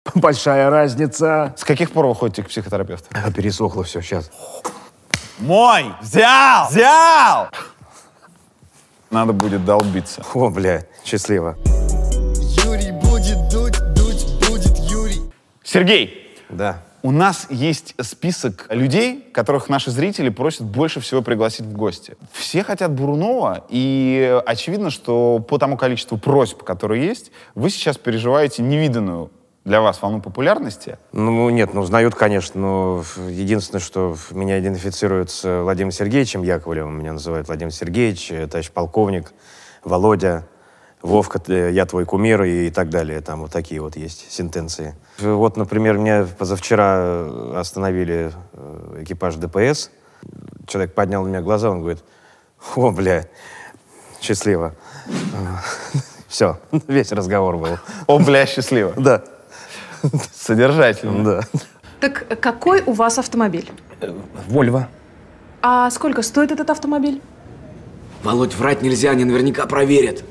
большая разница. С каких пор вы ходите к психотерапевту? Пересохло все, сейчас. Мой! Взял! Взял! Надо будет долбиться. О, бля, счастливо. Юрий будет дуть будет Юрий. Сергей, Да. у нас есть список людей, которых наши зрители просят больше всего пригласить в гости. Все хотят Бурунова, и очевидно, что по тому количеству просьб, которые есть, вы сейчас переживаете невиданную для вас волну популярности. Ну, нет, ну, узнают, конечно, но единственное, что меня идентифицируют с Владимиром Сергеевичем Яковлевым, меня называют Владимир Сергеевич, товарищ полковник, Володя, Вовка, я твой кумир и так далее. Там вот такие вот есть сентенции. Вот, например, меня позавчера остановили экипаж ДПС. Человек поднял на меня глаза, он говорит: о, бля, счастливо. Все, весь разговор был. О, бля, счастливо. Да. Содержательно. Да. Так какой у вас автомобиль? Вольво. А сколько стоит этот автомобиль? Володь, врать нельзя, они наверняка проверят.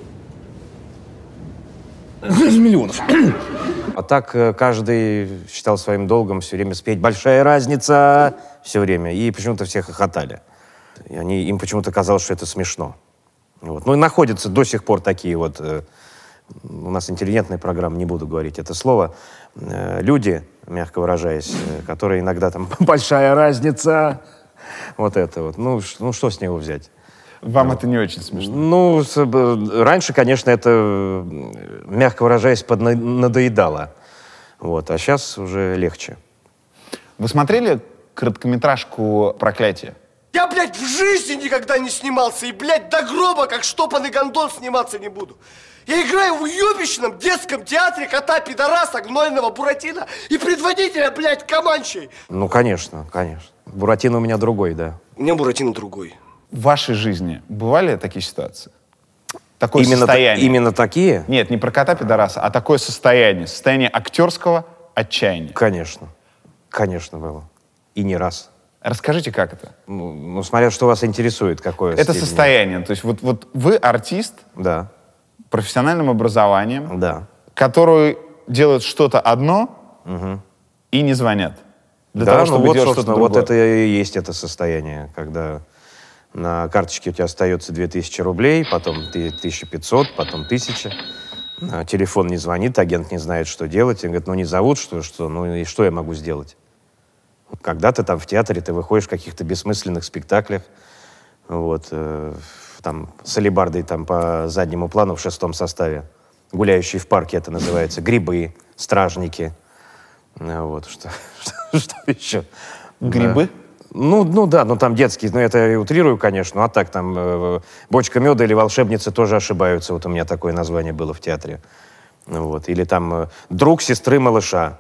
10 миллионов. А так каждый считал своим долгом все время спеть «Большая разница» все время. И почему-то все хохотали. И им почему-то казалось, что это смешно. Вот. Ну и находятся до сих пор такие вот... у нас интеллигентная программа, не буду говорить это слово. Люди, мягко выражаясь, которые иногда там «Большая разница». Вот это вот. Ну что с него взять? Вам это не очень смешно? Ну, раньше, конечно, это, мягко выражаясь, надоедало. Вот. А сейчас уже легче. Вы смотрели короткометражку «Проклятие»? Я, блядь, в жизни никогда не снимался. И, блядь, до гроба, как штопанный гондон, сниматься не буду. Я играю в уебищном детском театре кота-пидораса, гнойного Буратино и предводителя, блядь, Команчей. Ну, конечно, конечно. Буратино у меня другой, да. У меня Буратино другой. В вашей жизни бывали такие ситуации? Такое Именно состояние? Именно такие? Нет, не про кота-пидораса, а такое состояние. Состояние актерского отчаяния. Конечно. Конечно было. И не раз. Расскажите, как это? Ну, смотря, что вас интересует, какое Это степени. состояние. То есть вот вы артист, Да. профессиональным образованием, Да. который делает что-то одно и не звонят. Для да, того, чтобы вот, делать собственно, что-то вот другое. это и есть это состояние, когда на карточке у тебя остается 2000 рублей, потом 1500, потом 1000. Телефон не звонит, агент не знает, что делать. Он говорит, ну не зовут, что, ну и что я могу сделать? Когда ты там в театре, ты выходишь в каких-то бессмысленных спектаклях, вот, там с алебардой там по заднему плану в 6 составе, гуляющие в парке, это называется, грибы, стражники. Вот, что еще? Грибы? Да. Ну да, там детские, но это я утрирую, конечно, а так там «Бочка меда» или «Волшебницы» тоже ошибаются, вот у меня такое название было в театре. Вот. Или там «Друг сестры малыша».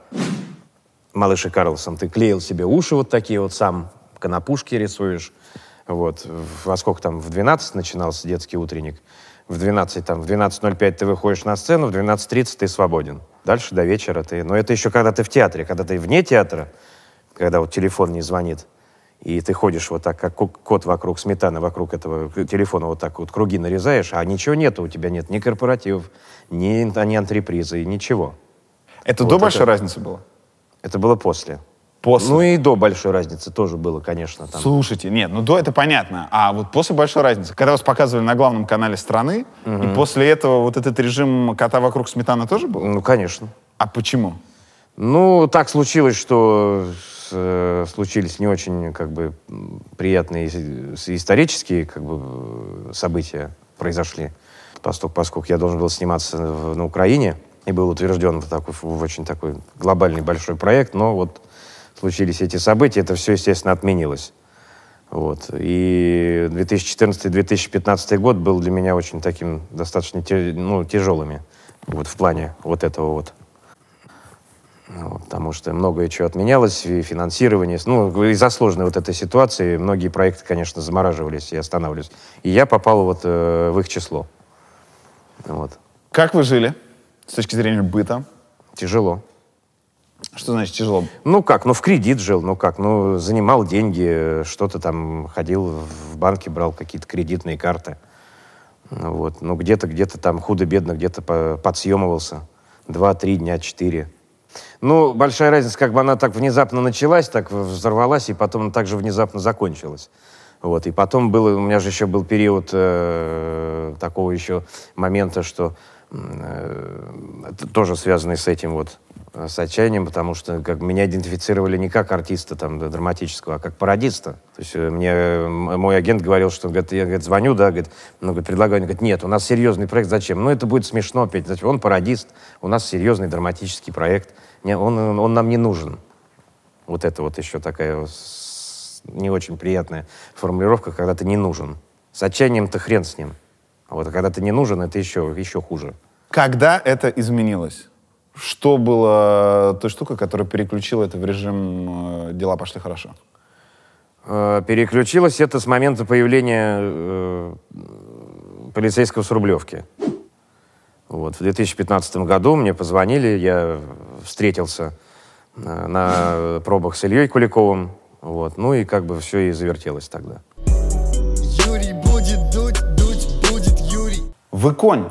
Малыш и Карлсон, ты клеил себе уши вот такие вот сам, конопушки рисуешь. Вот. Во сколько там, в 12 начинался детский утренник. В 12:05 ты выходишь на сцену, в 12:30 ты свободен. Дальше до вечера ты... Но это еще когда ты в театре, когда ты вне театра, когда вот телефон не звонит, и ты ходишь вот так, как кот вокруг сметаны, вокруг этого телефона вот так вот круги нарезаешь, а ничего нету, у тебя нет ни корпоративов, ни антрепризы, ничего. Это Вот до это- большой разницы было? Это было после. После? Ну и до большой разницы тоже было, конечно. Там. Слушайте, нет, ну до это понятно. А вот после большой разницы, когда вас показывали на главном канале страны, и после этого вот этот режим кота вокруг сметаны тоже был? Ну, конечно. А почему? Ну, так случилось, что случились не очень, как бы, приятные исторические, как бы, события произошли. Поскольку я должен был сниматься на Украине, и был утвержден в очень такой глобальный большой проект, но вот случились эти события, это все, естественно, отменилось. Вот. И 2014-2015 год был для меня очень таким достаточно тяжелыми вот, в плане вот этого вот. Вот, потому что многое чего отменялось, и финансирование. Ну, из-за сложной вот этой ситуации многие проекты, конечно, замораживались и останавливались. И я попал вот в их число. Вот. Как вы жили с точки зрения быта? Тяжело. Что значит тяжело? Ну как, в кредит жил, занимал деньги, что-то там ходил в банке, брал какие-то кредитные карты. Вот. Ну где-то там худо-бедно, где-то подсъемывался. 2-3 дня, 4. Ну, большая разница, как бы она так внезапно началась, так взорвалась, и потом так же внезапно закончилась. Вот. И потом у меня же еще был период такого еще момента, что это тоже связанный с этим вот, с отчаянием, потому что как меня идентифицировали не как артиста там, драматического, а как пародиста. То есть мне мой агент говорил, что говорит, я говорит, звоню, да, говорит, предлагаю, он говорит, нет, у нас серьезный проект, зачем? Ну, это будет смешно опять. Он пародист, у нас серьезный драматический проект, он нам не нужен. Вот это вот еще такая не очень приятная формулировка, когда ты не нужен. С отчаянием-то хрен с ним. А вот когда ты не нужен, это еще хуже. Когда это изменилось? Что было той штукой, которая переключила это в режим «дела пошли хорошо»? Переключилось это с момента появления полицейского с Рублевки. Вот. В 2015 году мне позвонили, я встретился на пробах с Ильей Куликовым. Вот. Ну и как бы все и завертелось тогда. Юрий будет дуть будет Юрий. Вы конь.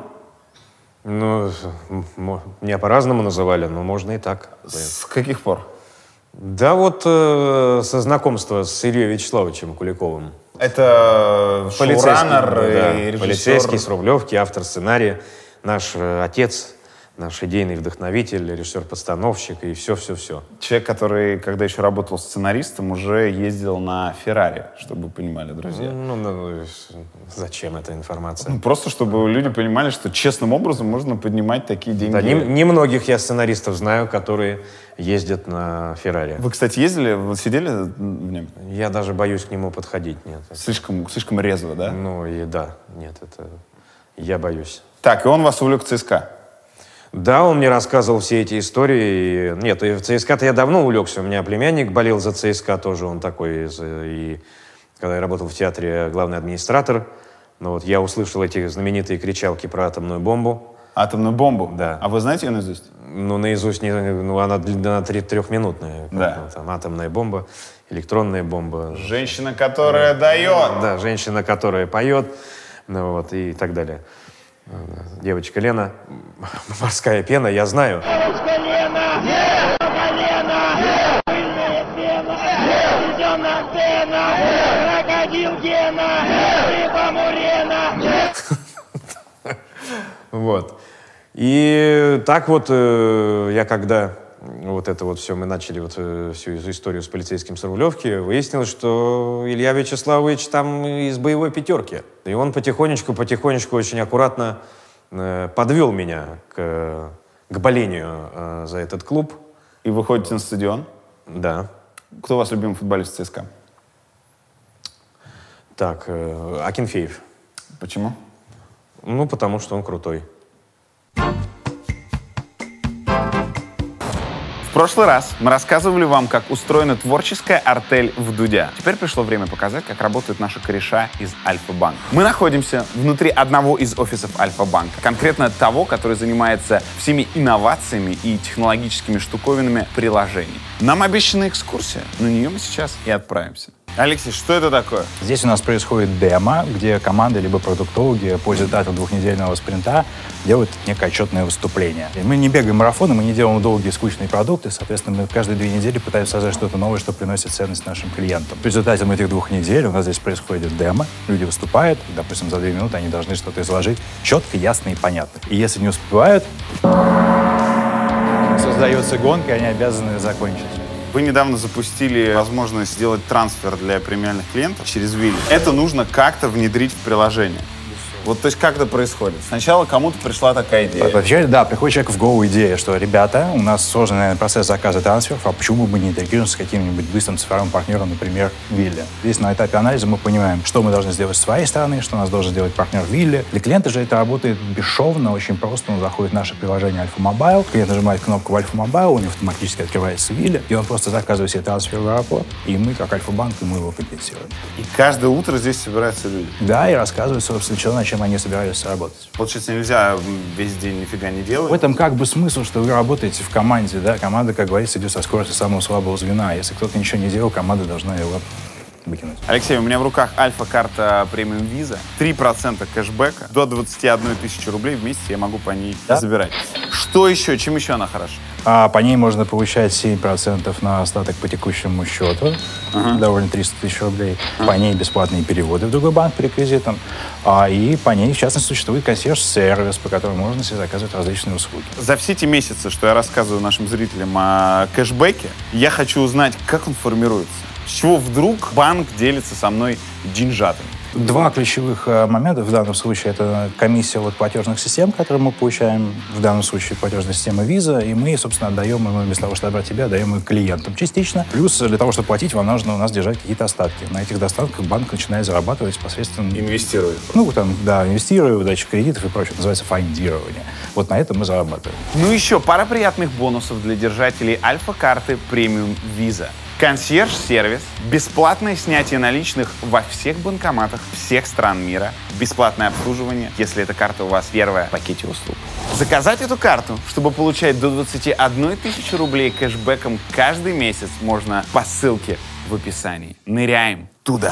Ну, меня по-разному называли, но можно и так. С каких пор? Да вот со знакомства с Ильей Вячеславовичем Куликовым. Это шоураннер да, и режиссер. Полицейский с Рублевки, автор сценария, наш отец, наш идейный вдохновитель, режиссер-постановщик и все-все-все. Человек, который, когда еще работал сценаристом, уже ездил на Феррари, чтобы вы понимали, друзья. Ну, зачем эта информация? Просто чтобы люди понимали, что честным образом можно поднимать такие деньги. Да, немногих я сценаристов знаю, которые ездят на Феррари. Вы, кстати, ездили? Вы сидели в нем? Я даже боюсь к нему подходить, нет. Слишком резво, да? Ну, и да, нет, это... Я боюсь. Так, и он вас увлек в ЦСКА? Да, он мне рассказывал все эти истории. Нет, и в ЦСКА-то я давно увлекся. У меня племянник болел за ЦСКА тоже, он такой. И когда я работал в театре, главный администратор, ну, вот, я услышал эти знаменитые кричалки про атомную бомбу. Атомную бомбу? Да. А вы знаете ее наизусть? Ну, наизусть, она трехминутная. Да. Ну, там, атомная бомба, электронная бомба. Женщина, которая дает. Да, женщина, которая поет, ну, вот, и так далее. Девочка Лена, морская пена, я знаю. Девочка Лена, колено, пыльная пена, ледяная пена, крокодил Гена, рыба Мурена. Вот. И так вот я когда вот это вот все, мы начали вот всю историю с полицейским с Рублевки, выяснилось, что Илья Вячеславович там из боевой пятерки. И он потихонечку, очень аккуратно подвел меня к болению за этот клуб. И вы ходите на стадион? Да. Кто у вас любимый футболист ЦСКА? Так, Акинфеев. Почему? Ну, потому что он крутой. В прошлый раз мы рассказывали вам, как устроена творческая артель в Дудя. Теперь пришло время показать, как работают наши кореша из Альфа-банка. Мы находимся внутри одного из офисов Альфа-банка, конкретно того, который занимается всеми инновациями и технологическими штуковинами приложений. Нам обещана экскурсия, на нее мы сейчас и отправимся. Алексей, что это такое? Здесь у нас происходит демо, где команды либо продуктологи по результатам двухнедельного спринта делают некое отчетное выступление. И мы не бегаем марафоны, мы не делаем долгие скучные продукты, соответственно, мы каждые 2 недели пытаемся создать что-то новое, что приносит ценность нашим клиентам. В результате этих 2 недель у нас здесь происходит демо, люди выступают, допустим, за 2 минуты они должны что-то изложить четко, ясно и понятно. И если не успевают, создается гонка, и они обязаны закончить. Вы недавно запустили возможность сделать трансфер для премиальных клиентов через Вилли. Это нужно как-то внедрить в приложение. Вот, то есть, как это происходит? Сначала кому-то пришла такая идея. Вообще, да, приходит человек в голову идея, что, ребята, у нас сложный, наверное, процесс заказа трансферов, а почему бы не интегрироваться с каким-нибудь быстрым цифровым партнером, например, Вилли? Здесь на этапе анализа мы понимаем, что мы должны сделать с своей стороны, что у нас должен сделать партнер Вилли. Для клиента же это работает бесшовно, очень просто. Он заходит в наше приложение Альфа Мобайл, клиент нажимает кнопку в Альфа Мобайл, у него автоматически открывается Вилли, и он просто заказывает себе трансфер в аэропорт, и мы, как Альфа-банк, ему его компенсируем. И каждое утро здесь собираются люди. Да, и рассказывают, собственно, что, над чем они собираются работать. Получается, нельзя весь день нифига не делать. В этом как бы смысл, что вы работаете в команде, да, команда, как говорится, идет со скоростью самого слабого звена. Если кто-то ничего не делал, команда должна его выкинуть. Алексей, у меня в руках Альфа-карта премиум Visa. 3% кэшбэка. До 21 тысячи рублей в месяц я могу по ней забирать. Что еще? Чем еще она хороша? А по ней можно получать 7% на остаток по текущему счету, довольно 300 тысяч рублей. По ней бесплатные переводы в другой банк по реквизитам. И по ней, в частности, существует консьерж-сервис, по которому можно себе заказывать различные услуги. За все те месяцы, что я рассказываю нашим зрителям о кэшбэке, я хочу узнать, как он формируется. С чего вдруг банк делится со мной деньжатами? Два ключевых момента в данном случае — это комиссия от платежных систем, которые мы получаем, в данном случае платежная система Visa, и мы, собственно, отдаем, мы вместо того, чтобы отдать тебе, отдаем их клиентам частично. Плюс для того, чтобы платить, вам нужно у нас держать какие-то остатки. На этих достатках банк начинает зарабатывать посредством... Инвестирует. Инвестируя, выдача кредитов и прочее. Называется фондирование. Вот на этом мы зарабатываем. Ну еще пара приятных бонусов для держателей Альфа-карты премиум Visa. Консьерж-сервис, бесплатное снятие наличных во всех банкоматах всех стран мира, бесплатное обслуживание, если эта карта у вас первая в пакете услуг. Заказать эту карту, чтобы получать до 21 тысячи рублей кэшбэком каждый месяц, можно по ссылке в описании. Ныряем туда!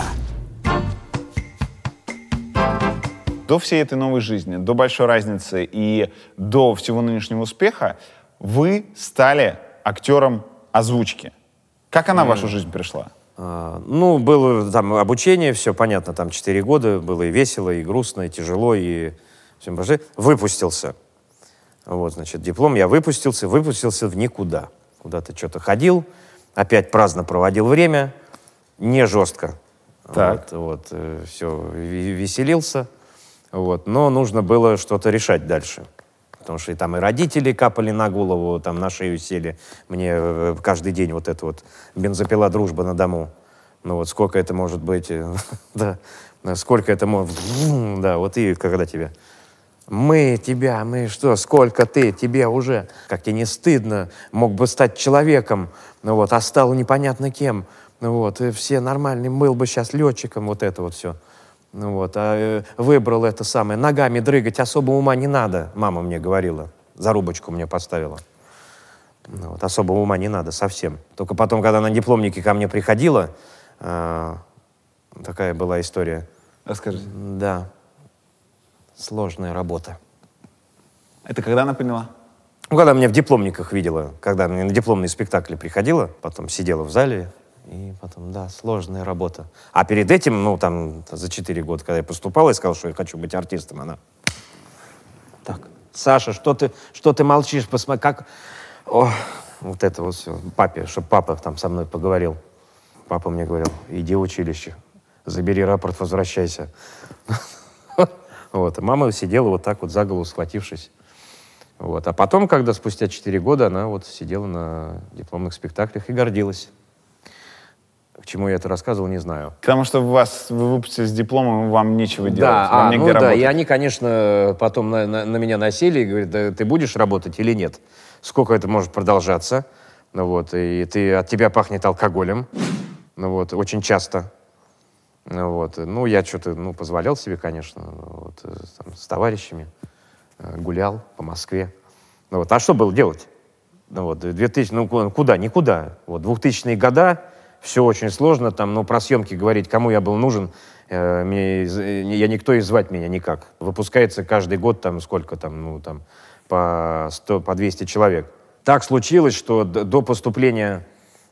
До всей этой новой жизни, до большой разницы и до всего нынешнего успеха вы стали актером озвучки. Как она в вашу жизнь пришла? Было там обучение, все понятно, там 4 года, было и весело, и грустно, и тяжело, и все прочее. Выпустился. Вот, значит, диплом я выпустился в никуда. Куда-то что-то ходил, опять праздно проводил время, не жестко. Так. Все, веселился. Вот, но нужно было что-то решать дальше. Потому что и родители капали на голову, там на шею сели. Мне каждый день вот эта вот бензопила «Дружба на дому». Сколько это может быть? Да, сколько это может... Да, вот и когда тебе... Мы что, сколько тебе уже? Как тебе не стыдно? Мог бы стать человеком, а стал непонятно кем. И все нормальные, был бы сейчас летчиком, вот это вот все. Выбрал это самое. Ногами дрыгать особо ума не надо, мама мне говорила. Зарубочку мне поставила. Особо ума не надо совсем. Только потом, когда на дипломнике ко мне приходила, такая была история. Расскажите. Да. Сложная работа. Это когда она поняла? Когда меня в дипломниках видела, когда мне на дипломные спектакли приходила, потом сидела в зале, и потом, да, сложная работа. А перед этим, за 4 года, когда я поступал, я сказал, что я хочу быть артистом, она... Так, Саша, что ты молчишь? Посмотри, как... Вот это вот все. Папе, чтобы папа там со мной поговорил. Папа мне говорил, иди в училище, забери рапорт, возвращайся. А мама сидела вот так вот за голову схватившись. А потом, когда спустя 4 года, она сидела на дипломных спектаклях и гордилась. К чему я это рассказывал, не знаю. Потому что вы выпустились с дипломом, вам нечего делать, вам негде работать. И они, конечно, потом на меня насели и говорят, да ты будешь работать или нет? Сколько это может продолжаться? И от тебя пахнет алкоголем, очень часто. Я что-то, позволял себе, конечно, с товарищами гулял по Москве. А что было делать? 2000, куда? Никуда. 2000-е года, все очень сложно, про съемки говорить, кому я был нужен, я никто и звать меня никак. Выпускается каждый год, сколько по 100, по 200 человек. Так случилось, что до поступления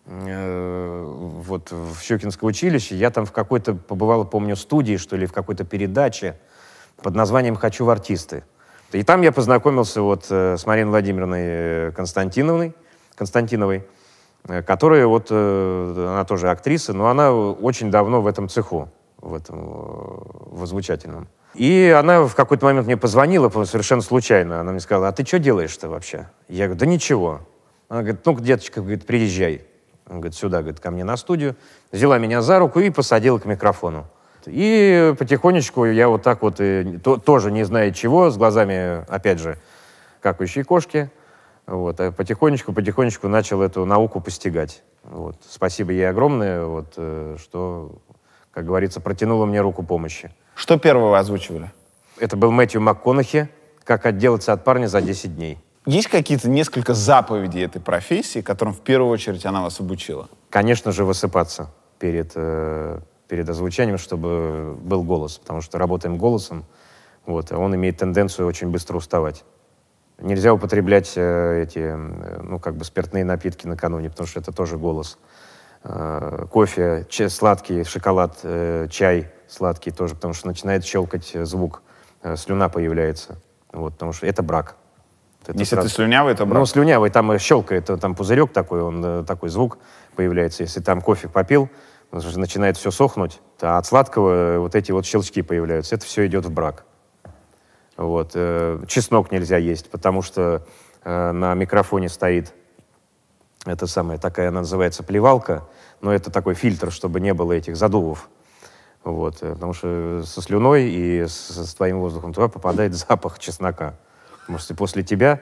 в Щукинское училище я там в какой-то, побывал, помню, студии, что ли, в какой-то передаче под названием «Хочу в артисты». И там я познакомился с Мариной Владимировной Константиновой, которая она тоже актриса, но она очень давно в этом цеху, в озвучательном. И она в какой-то момент мне позвонила совершенно случайно. Она мне сказала, а ты что делаешь-то вообще? Я говорю, да ничего. Она говорит, деточка, приезжай. Она говорит, сюда, ко мне на студию. Взяла меня за руку и посадила к микрофону. И потихонечку я тоже не зная чего, с глазами, опять же, какающие кошки, потихонечку начал эту науку постигать. Спасибо ей огромное, что, как говорится, протянула мне руку помощи. Что первого вы озвучивали? Это был Мэтью МакКонахи «Как отделаться от парня за 10 дней». Есть какие-то несколько заповедей этой профессии, которым в первую очередь она вас обучила? Конечно же, высыпаться перед перед озвучанием, чтобы был голос, потому что работаем голосом, вот, а он имеет тенденцию очень быстро уставать. Нельзя употреблять спиртные напитки накануне, потому что это тоже голос. Кофе, сладкий, шоколад, чай сладкий тоже, потому что начинает щелкать звук, слюна появляется, вот, потому что это брак. Если ты слюнявый, то брак. Ну, слюнявый, там щелкает, там пузырек такой, такой звук появляется. Если там кофе попил, начинает все сохнуть, а от сладкого вот эти вот щелчки появляются. Это все идет в брак. Вот. Чеснок нельзя есть, потому что на микрофоне стоит такая, она называется плевалка, но это такой фильтр, чтобы не было этих задувов. Вот. Потому что со слюной и с твоим воздухом туда попадает запах чеснока. Потому что после тебя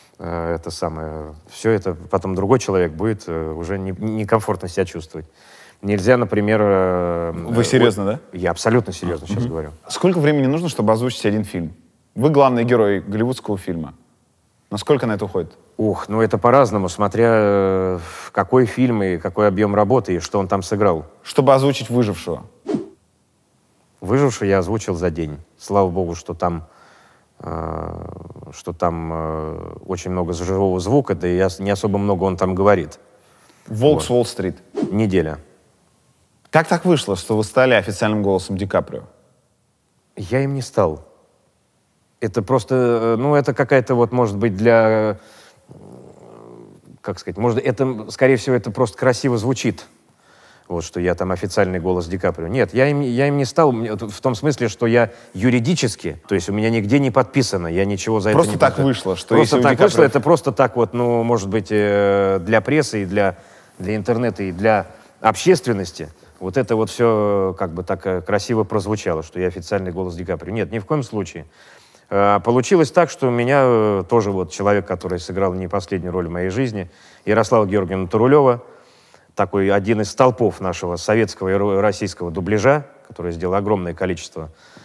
все это потом другой человек будет уже некомфортно себя чувствовать. Нельзя, например... Вы серьезно, да? Я абсолютно серьезно сейчас говорю. Сколько времени нужно, чтобы озвучить один фильм? Вы главный герой голливудского фильма. Насколько на это уходит? Это по-разному, смотря какой фильм и какой объем работы, и что он там сыграл. Чтобы озвучить «Выжившего». «Выжившего» я озвучил за день. Слава богу, что там очень много живого звука, да и не особо много он там говорит. «Волк с Уолл-стрит». Неделя. Как так вышло, что вы стали официальным голосом Ди Каприо? Я им не стал. Это просто, это какая-то может быть для, скорее всего, это просто красиво звучит. Вот, что я там официальный голос Ди Каприо. Нет, я им не стал, в том смысле, что я юридически, то есть у меня нигде не подписано, я ничего за просто это не... Так вышло, что просто если так вышло, это просто так может быть, для прессы и для интернета и для общественности. Вот это вот все так красиво прозвучало, что я официальный голос Ди Каприо. Нет, ни в коем случае. Получилось так, что у меня тоже человек, который сыграл не последнюю роль в моей жизни, Ярослава Георгиевна Турулева, такой один из столпов нашего советского и российского дубляжа, который сделал огромное количество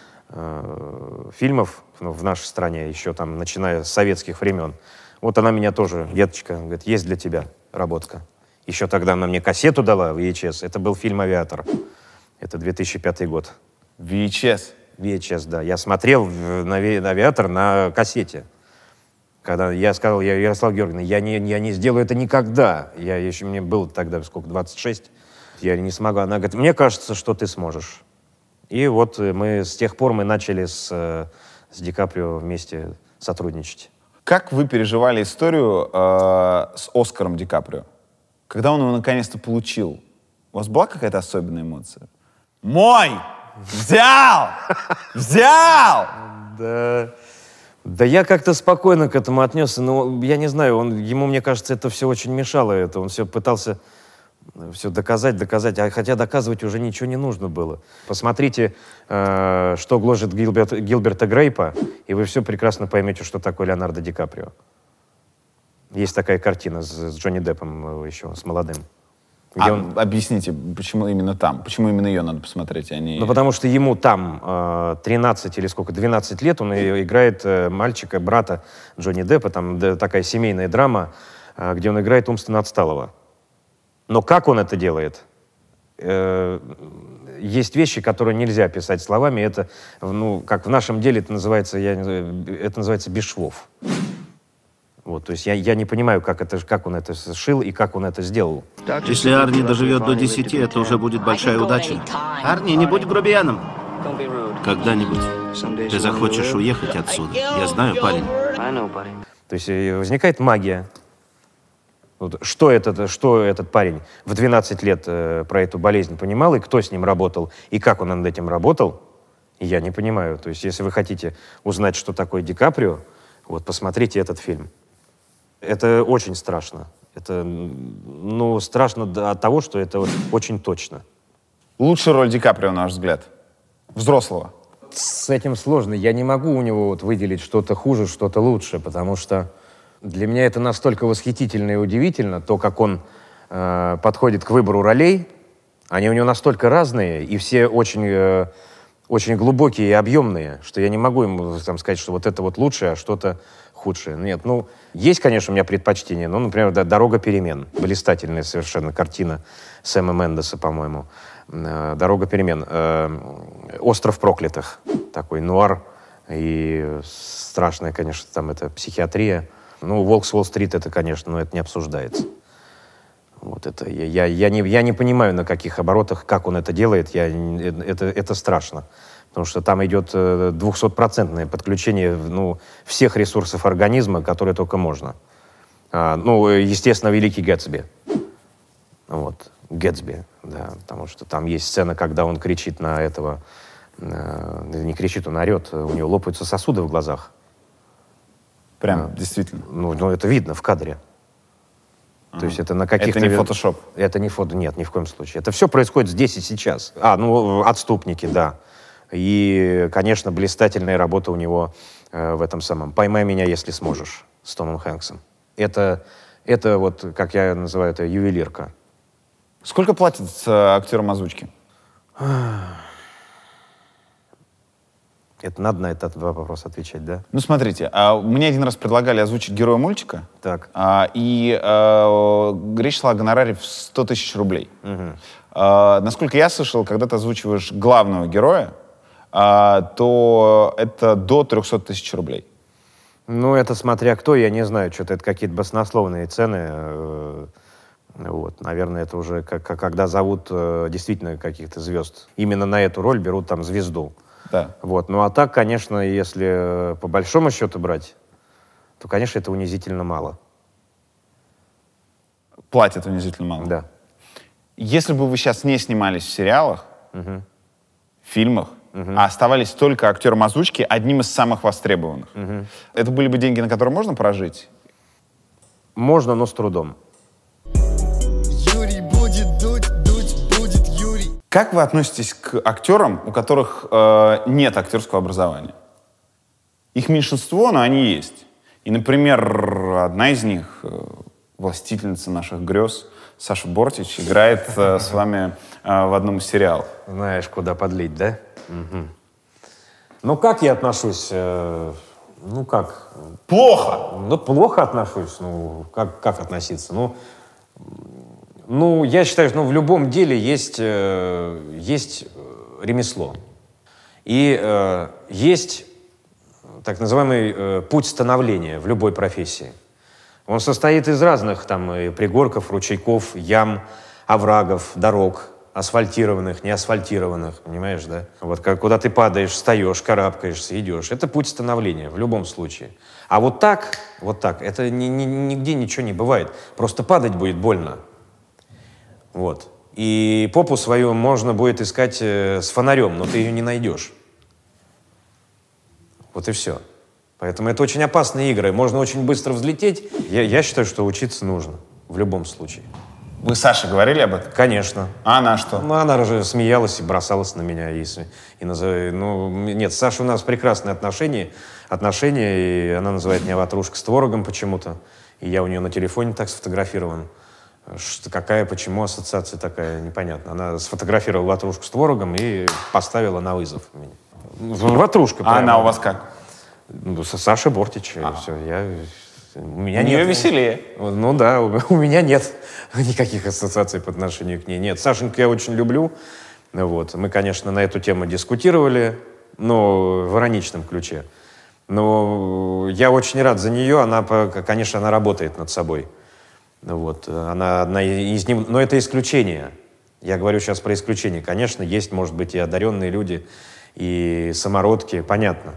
фильмов в нашей стране, еще там, начиная с советских времен. Вот она меня тоже, деточка, говорит, есть для тебя работка. Еще тогда она мне кассету дала в VHS. Это был фильм «Авиатор». Это 2005 год. VHS? VHS, да. Я смотрел на «Авиатор» на кассете. Когда я сказал, Ярослав Георгиевна, я не сделаю это никогда. Мне было тогда, 26, я не смогу. Она говорит, мне кажется, что ты сможешь. И вот с тех пор мы начали с Ди Каприо вместе сотрудничать. Как вы переживали историю с Оскаром Ди Каприо? Когда он его наконец-то получил, у вас была какая-то особенная эмоция? Мой! Взял! Взял! Да я как-то спокойно к этому отнесся, но я не знаю, ему, мне кажется, это все очень мешало. Он все пытался все доказать, хотя доказывать уже ничего не нужно было. Посмотрите, что гложет Гилберта Грейпа, и вы все прекрасно поймете, что такое Леонардо Ди Каприо. Есть такая картина с Джонни Деппом еще, с молодым. Объясните, почему именно там? Почему именно ее надо посмотреть, а не... потому что ему там 13 или 12 лет, он играет мальчика, брата Джонни Деппа, там такая семейная драма, где он играет умственно отсталого. Но как он это делает? Есть вещи, которые нельзя писать словами, это, как в нашем деле это называется без швов. Вот, то есть я не понимаю, как он это сшил и как он это сделал. Если Арни доживет до 10, это уже будет большая удача. Арни, не будь грубияном. Когда-нибудь ты захочешь уехать отсюда. Я знаю, парень. То есть возникает магия. Вот, что этот парень в 12 лет про эту болезнь понимал, и кто с ним работал, и как он над этим работал, я не понимаю. То есть если вы хотите узнать, что такое Ди Каприо, посмотрите этот фильм. Это очень страшно. Это, страшно от того, что это очень точно. Лучшая роль Ди Каприо, на ваш взгляд? Взрослого? С этим сложно. Я не могу у него выделить что-то хуже, что-то лучше, потому что для меня это настолько восхитительно и удивительно, то, как он подходит к выбору ролей. Они у него настолько разные, и все очень очень глубокие и объемные, что я не могу ему там сказать, что вот это вот лучшее, а что-то худшее. Нет, ну, есть, конечно, у меня предпочтение. Ну, например, «Дорога перемен». Блистательная совершенно картина Сэма Мендеса, по-моему. «Дорога перемен». «Остров проклятых». Такой нуар. И страшная, конечно, там это психиатрия. Ну, «Волк с Уолл-стрит» это, конечно, но это не обсуждается. Вот это я не понимаю, на каких оборотах, как он это делает. Это страшно. Потому что там идет 200% подключение всех ресурсов организма, которые только можно. Естественно, «Великий Гэтсби». Вот. Гэтсби, да. Потому что там есть сцена, когда он кричит на этого... Не кричит, он орет. У него лопаются сосуды в глазах. Прям, действительно. Ну, это видно в кадре. То есть это на каких-то... Это не фотошоп? Это не фото, нет, ни в коем случае. Это все происходит здесь и сейчас. «Отступники», да. И, конечно, блистательная работа у него в этом самом «Поймай меня, если сможешь» с Томом Хэнксом. Это вот, как я называю, это ювелирка. Сколько платят актерам озвучки? Это надо на этот вопрос отвечать, да? Ну, смотрите, мне один раз предлагали озвучить героя мультика, Так. и речь шла о гонораре в 100 тысяч рублей. Насколько я слышал, когда ты озвучиваешь главного героя, то это до 300 тысяч рублей. Ну, это смотря кто, я не знаю, что-то это какие-то баснословные цены. Вот, наверное, это уже когда зовут действительно каких-то звезд. Именно на эту роль берут там звезду. Да. Вот. Ну, а так, конечно, если по большому счету брать, то, конечно, это унизительно мало. Платят унизительно мало? Да. Если бы вы сейчас не снимались в сериалах, фильмах, а оставались только актером озвучки, одним из самых востребованных, это были бы деньги, на которые можно прожить? Можно, но с трудом. Юрий будет дуть будет Юрий. Как вы относитесь к актерам, у которых нет актерского образования? Их меньшинство, но они есть. И, например, одна из них, властительница наших грез, Саша Бортич, играет с вами в одном из сериалов. Знаешь, куда подлить, да? Угу. Ну, как я отношусь? Ну, как? Плохо! Ну, плохо отношусь. Ну, как относиться? Ну, я считаю, что в любом деле есть ремесло. И есть так называемый путь становления в любой профессии. Он состоит из разных там пригорков, ручейков, ям, оврагов, дорог, асфальтированных, неасфальтированных, понимаешь, да? Вот куда ты падаешь, встаешь, карабкаешься, идешь. Это путь становления в любом случае. А вот так, это нигде ничего не бывает. Просто падать будет больно. Вот. И попу свою можно будет искать с фонарем, но ты ее не найдешь. Вот и все. Поэтому это очень опасные игры. Можно очень быстро взлететь. Я считаю, что учиться нужно. В любом случае. Вы Саше говорили об этом? Конечно. А она что? Ну, она же смеялась и бросалась на меня. Нет, с Сашей у нас прекрасные отношения, и она называет меня ватрушка с творогом почему-то. И я у нее на телефоне так сфотографирован. Почему ассоциация такая, непонятно. Она сфотографировала ватрушку с творогом и поставила на вызов меня. Ватрушка. А она у вас как? Саша Бортич. Все. У меня нее нет. Веселее. Ну да, у меня нет никаких ассоциаций по отношению к ней. Нет, Сашеньку я очень люблю. Вот. Мы, конечно, на эту тему дискутировали, но в ироничном ключе. Но я очень рад за нее. Конечно, она работает над собой. Вот. Она одна из них. Но это исключение. Я говорю сейчас про исключение. Конечно, есть, может быть, и одаренные люди, и самородки, понятно.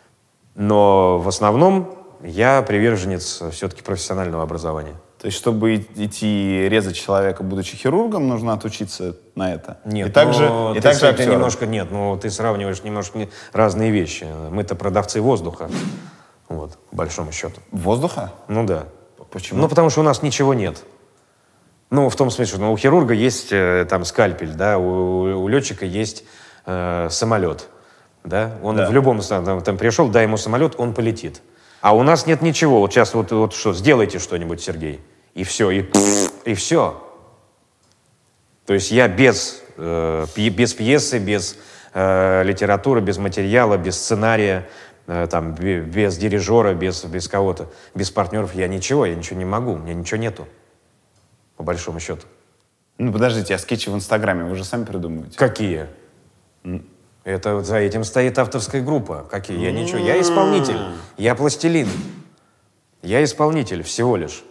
Но в основном я приверженец все-таки профессионального образования. То есть, чтобы идти резать человека, будучи хирургом, нужно отучиться на это? Нет, и также немножко нет. Ты сравниваешь немножко разные вещи. Мы-то продавцы воздуха, вот, по большому счету. Воздуха? Ну да. Почему? Ну, потому что у нас ничего нет. Ну, в том смысле, что у хирурга есть там скальпель, да, у летчика есть самолет, да. Он в любом там пришел, дай ему самолет, он полетит. А у нас нет ничего. Вот сейчас вот что, сделайте что-нибудь, Сергей. И все, и все. То есть я без пьесы, без литературы, без материала, без сценария, там, без дирижера, без кого-то, без партнеров. Я ничего не могу, у меня ничего нету, по большому счету. Ну, подождите, а скетчи в Инстаграме вы же сами придумываете? Какие? Это за этим стоит авторская группа. Какие? Я ничего. Я исполнитель. Я пластилин. Я исполнитель всего лишь.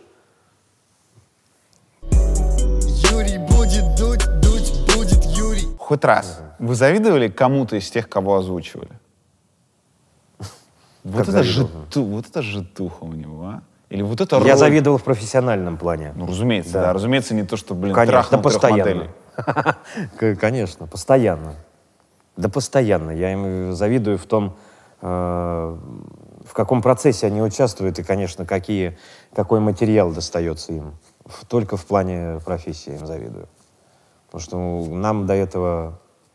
Юрий будет дуть будет Юрий. Хоть раз вы завидовали кому-то из тех, кого озвучивали? Вот это житуха у него, а? Или вот это Я завидовал в профессиональном плане. Ну, разумеется, да. Разумеется, не то, что, Конечно, трахнул трех постоянно. моделей. Конечно, постоянно. Да постоянно. Я им завидую в том, в каком процессе они участвуют и, конечно, какой материал достается им. Только в плане профессии им завидую. Потому что нам до этого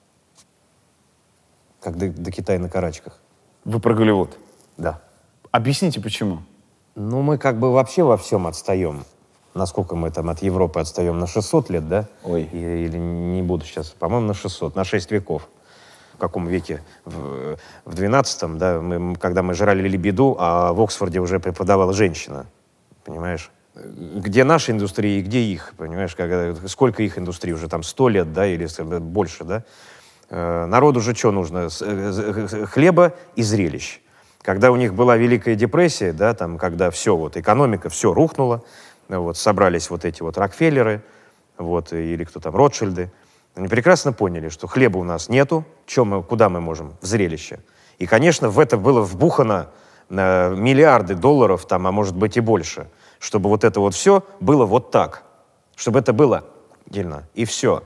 как до Китая на карачках. Вы про Голливуд? Да. Объясните, почему? Ну, мы как бы вообще во всем отстаем. Насколько мы там от Европы отстаем? На 600 лет, да? Ой. Или не буду сейчас. По-моему, на 600, на 6 веков. В каком веке? В 12-м, да? Когда мы жрали лебеду, а в Оксфорде уже преподавала женщина. Понимаешь? Где наша индустрия и где их, понимаешь? Сколько их индустрии уже? Там 100 лет, да? Или больше, да? Народу же что нужно? Хлеба и зрелищ. Когда у них была Великая депрессия, да, там, когда все, вот, экономика, все рухнула, вот, собрались вот эти вот Рокфеллеры, вот, или кто там, Ротшильды, они прекрасно поняли, что хлеба у нас нету, куда мы можем? В зрелище. И, конечно, в это было вбухано миллиарды долларов, там, а может быть и больше, чтобы вот это вот все было вот так, чтобы это было отдельно, и все.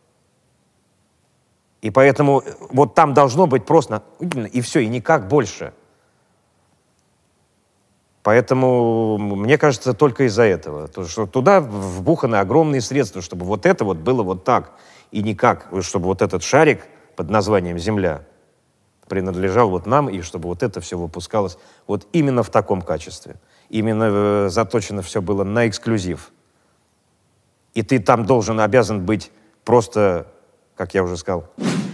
И поэтому вот там должно быть просто и все, и никак больше. Поэтому, мне кажется, только из-за этого. То, что туда вбуханы огромные средства, чтобы вот это вот было вот так. И никак, чтобы вот этот шарик под названием «Земля» принадлежал вот нам, и чтобы вот это все выпускалось вот именно в таком качестве. Именно заточено все было на эксклюзив. И ты там обязан быть просто, как я уже сказал,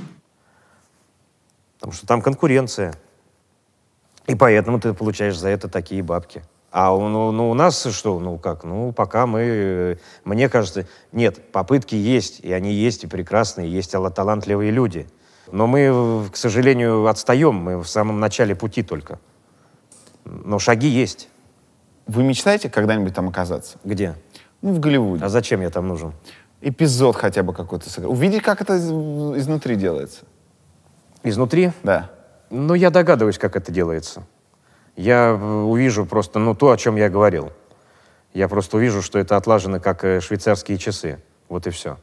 потому что там конкуренция. И поэтому ты получаешь за это такие бабки. А у нас что? Пока мне кажется, нет, попытки есть, и они есть, и прекрасные, есть талантливые люди. Но мы, к сожалению, отстаем, мы в самом начале пути только. Но шаги есть. Вы мечтаете когда-нибудь там оказаться? Где? Ну, в Голливуде. А зачем я там нужен? Эпизод хотя бы какой-то сыграть. Увидеть, как это изнутри делается. Изнутри? Да. Ну, я догадываюсь, как это делается. Я увижу просто, то, о чем я говорил. Я просто увижу, что это отлажено, как швейцарские часы. Вот и все.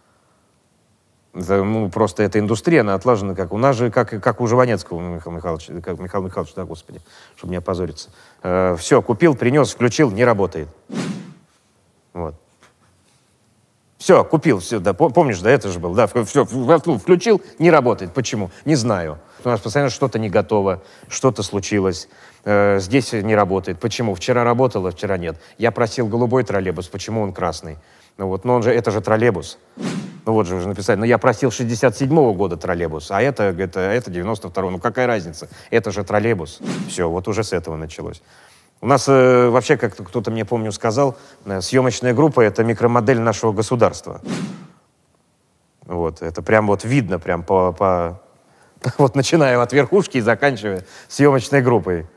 Просто эта индустрия, она отлажена, как у нас же, как у Жванецкого Михаила Михайловича, да, господи, чтобы не опозориться. Все, купил, принес, включил, не работает. Вот. Все, купил, все, да, помнишь, да, это же был, да, все, включил, не работает. Почему? Не знаю. У нас постоянно что-то не готово, что-то случилось, здесь не работает. Почему? Вчера работало, вчера нет. Я просил голубой троллейбус, почему он красный? Но это же троллейбус. Вот же уже написали. Я просил 67-го года троллейбус, а это 92-го. Какая разница? Это же троллейбус. Все, вот уже с этого началось. У нас вообще, как кто-то мне, помню, сказал, съемочная группа — это микромодель нашего государства. Вот, это прям вот видно, прям вот начиная от верхушки и заканчивая съемочной группой.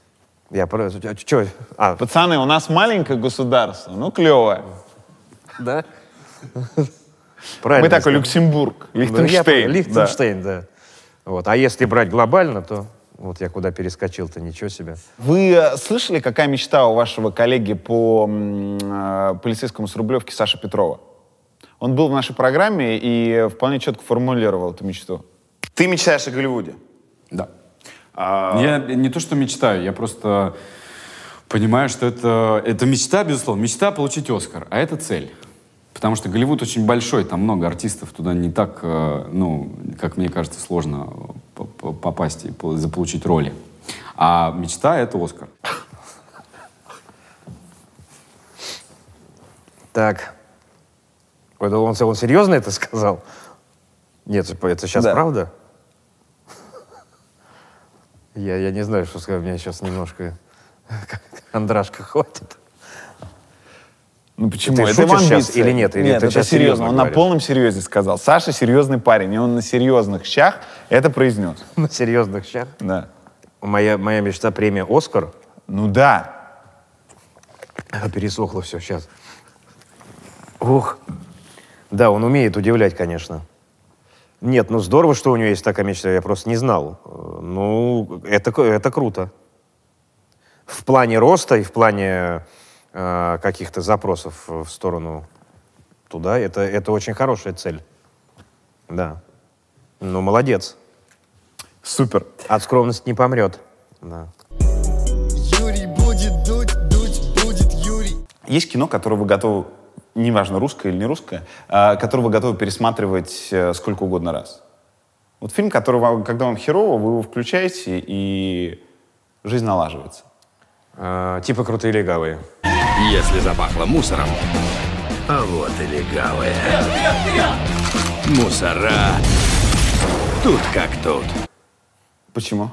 Пацаны, у нас маленькое государство, клевое. Да? Правильно. Мы такой Люксембург, Лихтенштейн. Лихтенштейн, да. Вот. А если брать глобально, то вот я куда перескочил-то, ничего себе. Вы слышали, какая мечта у вашего коллеги по полицейскому с Рублевки Саши Петрова? Он был в нашей программе и вполне четко формулировал эту мечту. Ты мечтаешь о Голливуде? Да. Я не то, что мечтаю, я просто понимаю, что это мечта, безусловно. Мечта получить «Оскар», а это цель. Потому что Голливуд очень большой, там много артистов, туда не так, как мне кажется, сложно попасть и заполучить роли. А мечта — это «Оскар». Так. Он серьезно это сказал? Нет, это сейчас да. Правда? Я не знаю, что сказать, у меня сейчас немножко кондрашка хватит. Ну почему? Ты это шутишь амбиция. сейчас или нет? Или нет, ты это сейчас серьезно. Он говоришь? на полном серьезе сказал. Саша серьезный парень, и он на серьезных щах это произнес. На серьезных щах? Да. Моя мечта — премия «Оскар». Ну да. Пересохло все сейчас. Ух. Да, он умеет удивлять, конечно. Нет, ну здорово, что у него есть такая мечта, я просто не знал. Ну, это круто. В плане роста и в плане каких-то запросов в сторону туда, это очень хорошая цель. Да. Ну, молодец. Супер. От скромности не помрет. Да. Юрий будет дуть будет Юрий. Есть кино, которое вы готовы, неважно, русское или не русское, которое вы готовы пересматривать сколько угодно раз? Вот фильм, который, когда вам херово, вы его включаете, и жизнь налаживается. Типа «Крутые легавые». Если запахло мусором, а вот и легавые. Мусора. Тут как тут. Почему?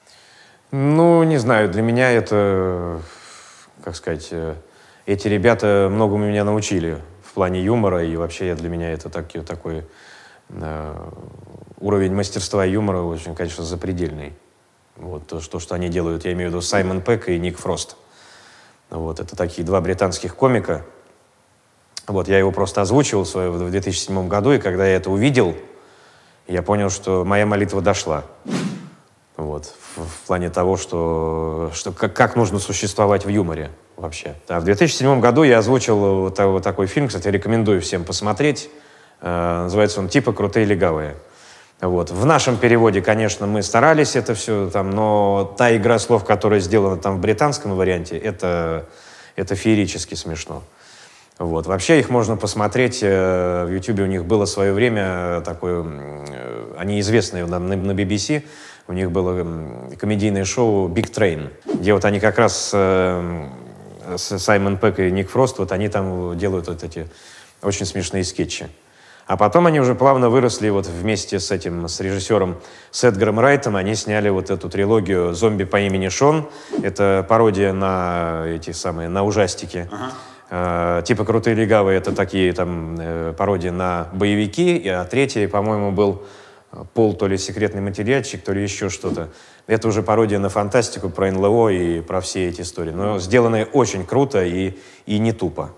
Ну, не знаю, для меня это, как сказать, эти ребята многому меня научили в плане юмора, и вообще для меня это такой уровень мастерства и юмора очень, конечно, запредельный. Вот то, что они делают, я имею в виду Саймон Пегг и Ник Фрост. Вот, это такие два британских комика. Вот, я его просто озвучивал в 2007 году, и когда я это увидел, я понял, что моя молитва дошла. Вот, в плане того, что как нужно существовать в юморе вообще. А в 2007 году я озвучил вот такой фильм, кстати, рекомендую всем посмотреть. Называется он «Типа крутые легавые». Вот. В нашем переводе, конечно, мы старались это все, там, но та игра слов, которая сделана там в британском варианте, это феерически смешно. Вот. Вообще их можно посмотреть, в Ютубе у них было в свое время такое, они известные на BBC, у них было комедийное шоу «Big Train», где вот они как раз Саймон Пегг и Ник Фрост, вот они там делают вот эти очень смешные скетчи. А потом они уже плавно выросли вот вместе с режиссером с Эдгаром Райтом, они сняли вот эту трилогию «Зомби по имени Шон». Это пародия на на ужастики. Типа «Крутые легавые» — это такие там пародии на боевики, а третий, по-моему, был Пол, то ли секретный материальчик, то ли еще что-то. Это уже пародия на фантастику про НЛО и про все эти истории. Но сделанные очень круто и не тупо.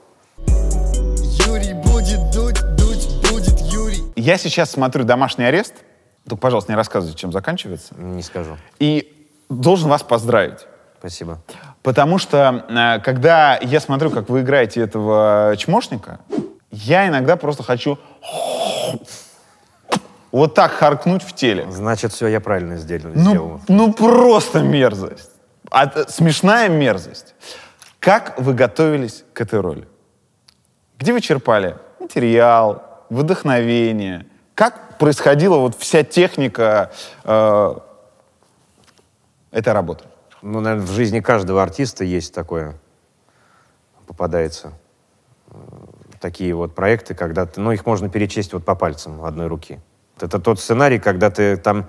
Юрий будет дуть будет Юрий. Я сейчас смотрю «Домашний арест». Только, пожалуйста, не рассказывайте, чем заканчивается. Не скажу. И должен вас поздравить. Спасибо. Потому что, когда я смотрю, как вы играете этого чмошника, я иногда просто хочу вот так харкнуть в теле. Значит, все я правильно сделал. Ну просто мерзость. Смешная мерзость. Как вы готовились к этой роли? Где вы черпали материал, вдохновение? Как происходила вот вся техника этой работы? Ну, наверное, в жизни каждого артиста есть такое, попадается. Такие вот проекты, когда их можно перечесть вот по пальцам одной руки. Это тот сценарий, когда ты там,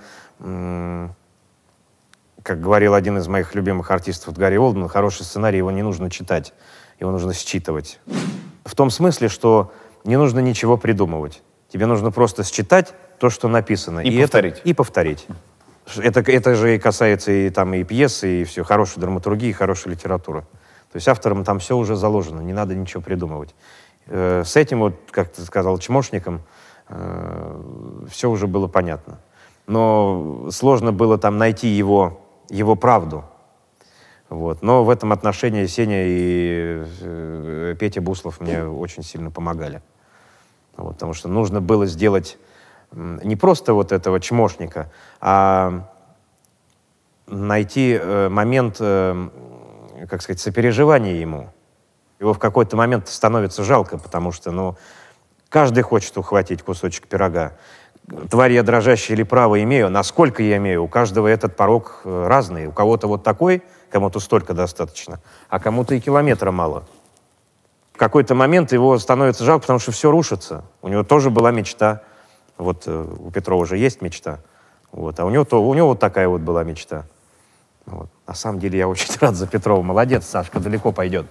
как говорил один из моих любимых артистов Гарри Олдман, хороший сценарий, его не нужно читать, его нужно считывать. В том смысле, что не нужно ничего придумывать. Тебе нужно просто считать то, что написано. И повторить. И повторить. Это же и касается и пьесы, и все, хорошей драматургии, и хорошей литературы. То есть авторам там все уже заложено, не надо ничего придумывать. С этим, вот, как ты сказал, чмошником, все уже было понятно. Но сложно было там найти его правду. Вот. Но в этом отношении Сеня и Петя Буслов мне очень сильно помогали. Вот, потому что нужно было сделать не просто вот этого чмошника, а найти момент, как сказать, сопереживания ему. Его в какой-то момент становится жалко, потому что, каждый хочет ухватить кусочек пирога. Тварь я дрожащая или право имею, насколько я имею, у каждого этот порог разный. У кого-то вот такой, кому-то столько достаточно, а кому-то и километра мало. В какой-то момент его становится жалко, потому что все рушится. У него тоже была мечта. Вот у Петрова же есть мечта. Вот, а у него вот такая вот была мечта. Вот. На самом деле я очень рад за Петрова. Молодец, Сашка, далеко пойдет.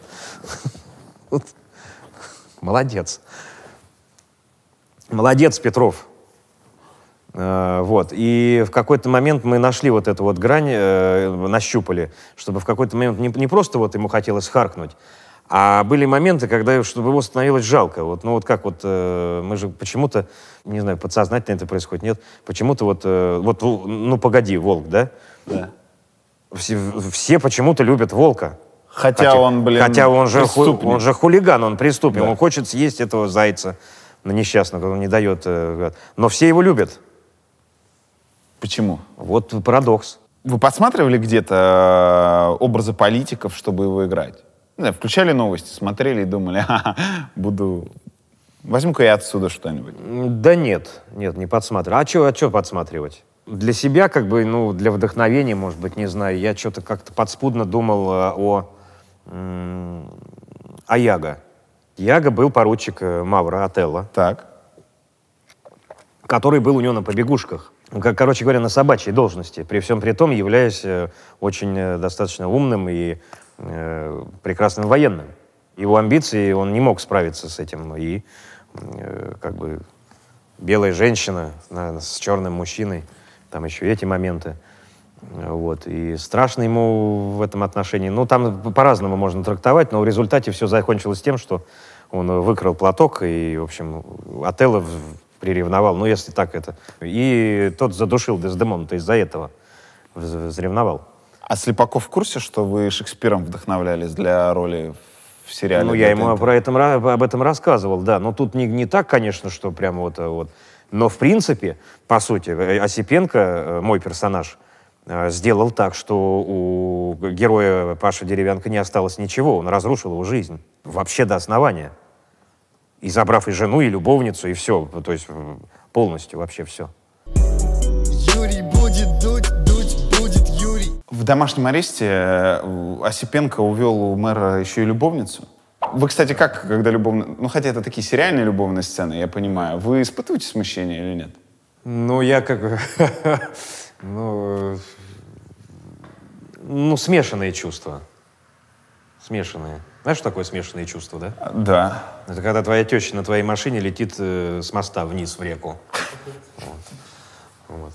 Молодец. Молодец, Петров. Вот. И в какой-то момент мы нашли вот эту вот грань, нащупали, чтобы в какой-то момент не просто вот ему хотелось харкнуть, а были моменты, когда чтобы его становилось жалко. Вот, ну вот как вот мы же почему-то, не знаю, подсознательно это происходит, нет? Почему-то вот ну погоди, волк, да? Да. Все почему-то любят волка. Хотя он, блин, хотя он же хулиган, он преступник, Да. он хочет съесть этого зайца несчастного, он не дает. Но все его любят. Почему? Вот парадокс. Вы подсматривали где-то образы политиков, чтобы его играть? Не знаю, включали новости, смотрели и думали, ха-ха, возьму-ка я отсюда что-нибудь. Да нет, не подсматривал. А что подсматривать? Для себя, как бы, ну, для вдохновения, может быть, не знаю, я что-то как-то подспудно думал о Яго. Яго был поручик Мавра Отелло. Так. Который был у него на побегушках. Короче говоря, на собачьей должности. При всем при том, являясь очень достаточно умным и прекрасным военным. Его амбиции, он не мог справиться с этим. И как бы белая женщина с черным мужчиной, там еще эти моменты. Вот. И страшно ему в этом отношении. Ну, там по-разному можно трактовать, но в результате все закончилось тем, что он выкрал платок, и, в общем, Отелло приревновал, ну, если так это. И тот задушил Дездемону-то из-за этого. Взревновал. А Слепаков в курсе, что вы Шекспиром вдохновлялись для роли в сериале? Ну, я ему об этом рассказывал, да. Но тут не так, конечно, что прямо вот. Но, в принципе, по сути, Осипенко, мой персонаж, сделал так, что у героя Паши Деревянко не осталось ничего. Он разрушил его жизнь. Вообще до основания. И забрав и жену, и любовницу, и все. То есть полностью вообще все. Юрий будет дуть будет Юрий. В «Домашнем аресте» Осипенко увел у мэра еще и любовницу. Вы, кстати, как, когда любовные... Ну, хотя это такие сериальные любовные сцены, я понимаю. Вы испытываете смущение или нет? Ну, я как... Ну, смешанные чувства. Смешанные. Знаешь, что такое смешанные чувства, да? Да. Это когда твоя теща на твоей машине летит с моста вниз в реку. Вот.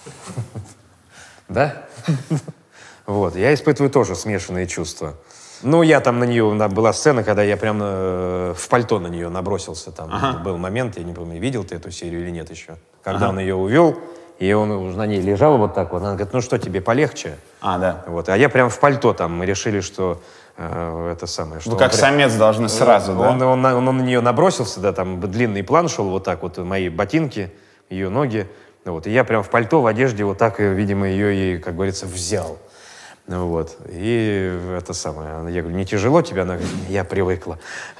Да? Вот. Я испытываю тоже смешанные чувства. Ну, я там на нее... Была сцена, когда я прям в пальто на нее набросился. Там был момент, я не помню, видел ты эту серию или нет еще. Когда он ее увел, и он уже на ней лежал вот так вот. Она говорит, ну что, тебе полегче? Да. Вот. А я прям в пальто там. Мы решили, что это самое... Что вы как самец должны сразу, да? Он на нее набросился, да, там длинный план шел, вот так вот, мои ботинки, ее ноги. Вот. И я прям в пальто, в одежде, вот так, видимо, ее, как говорится, взял. Вот. И это самое. Я говорю, не тяжело тебе? Она говорит, я привыкла.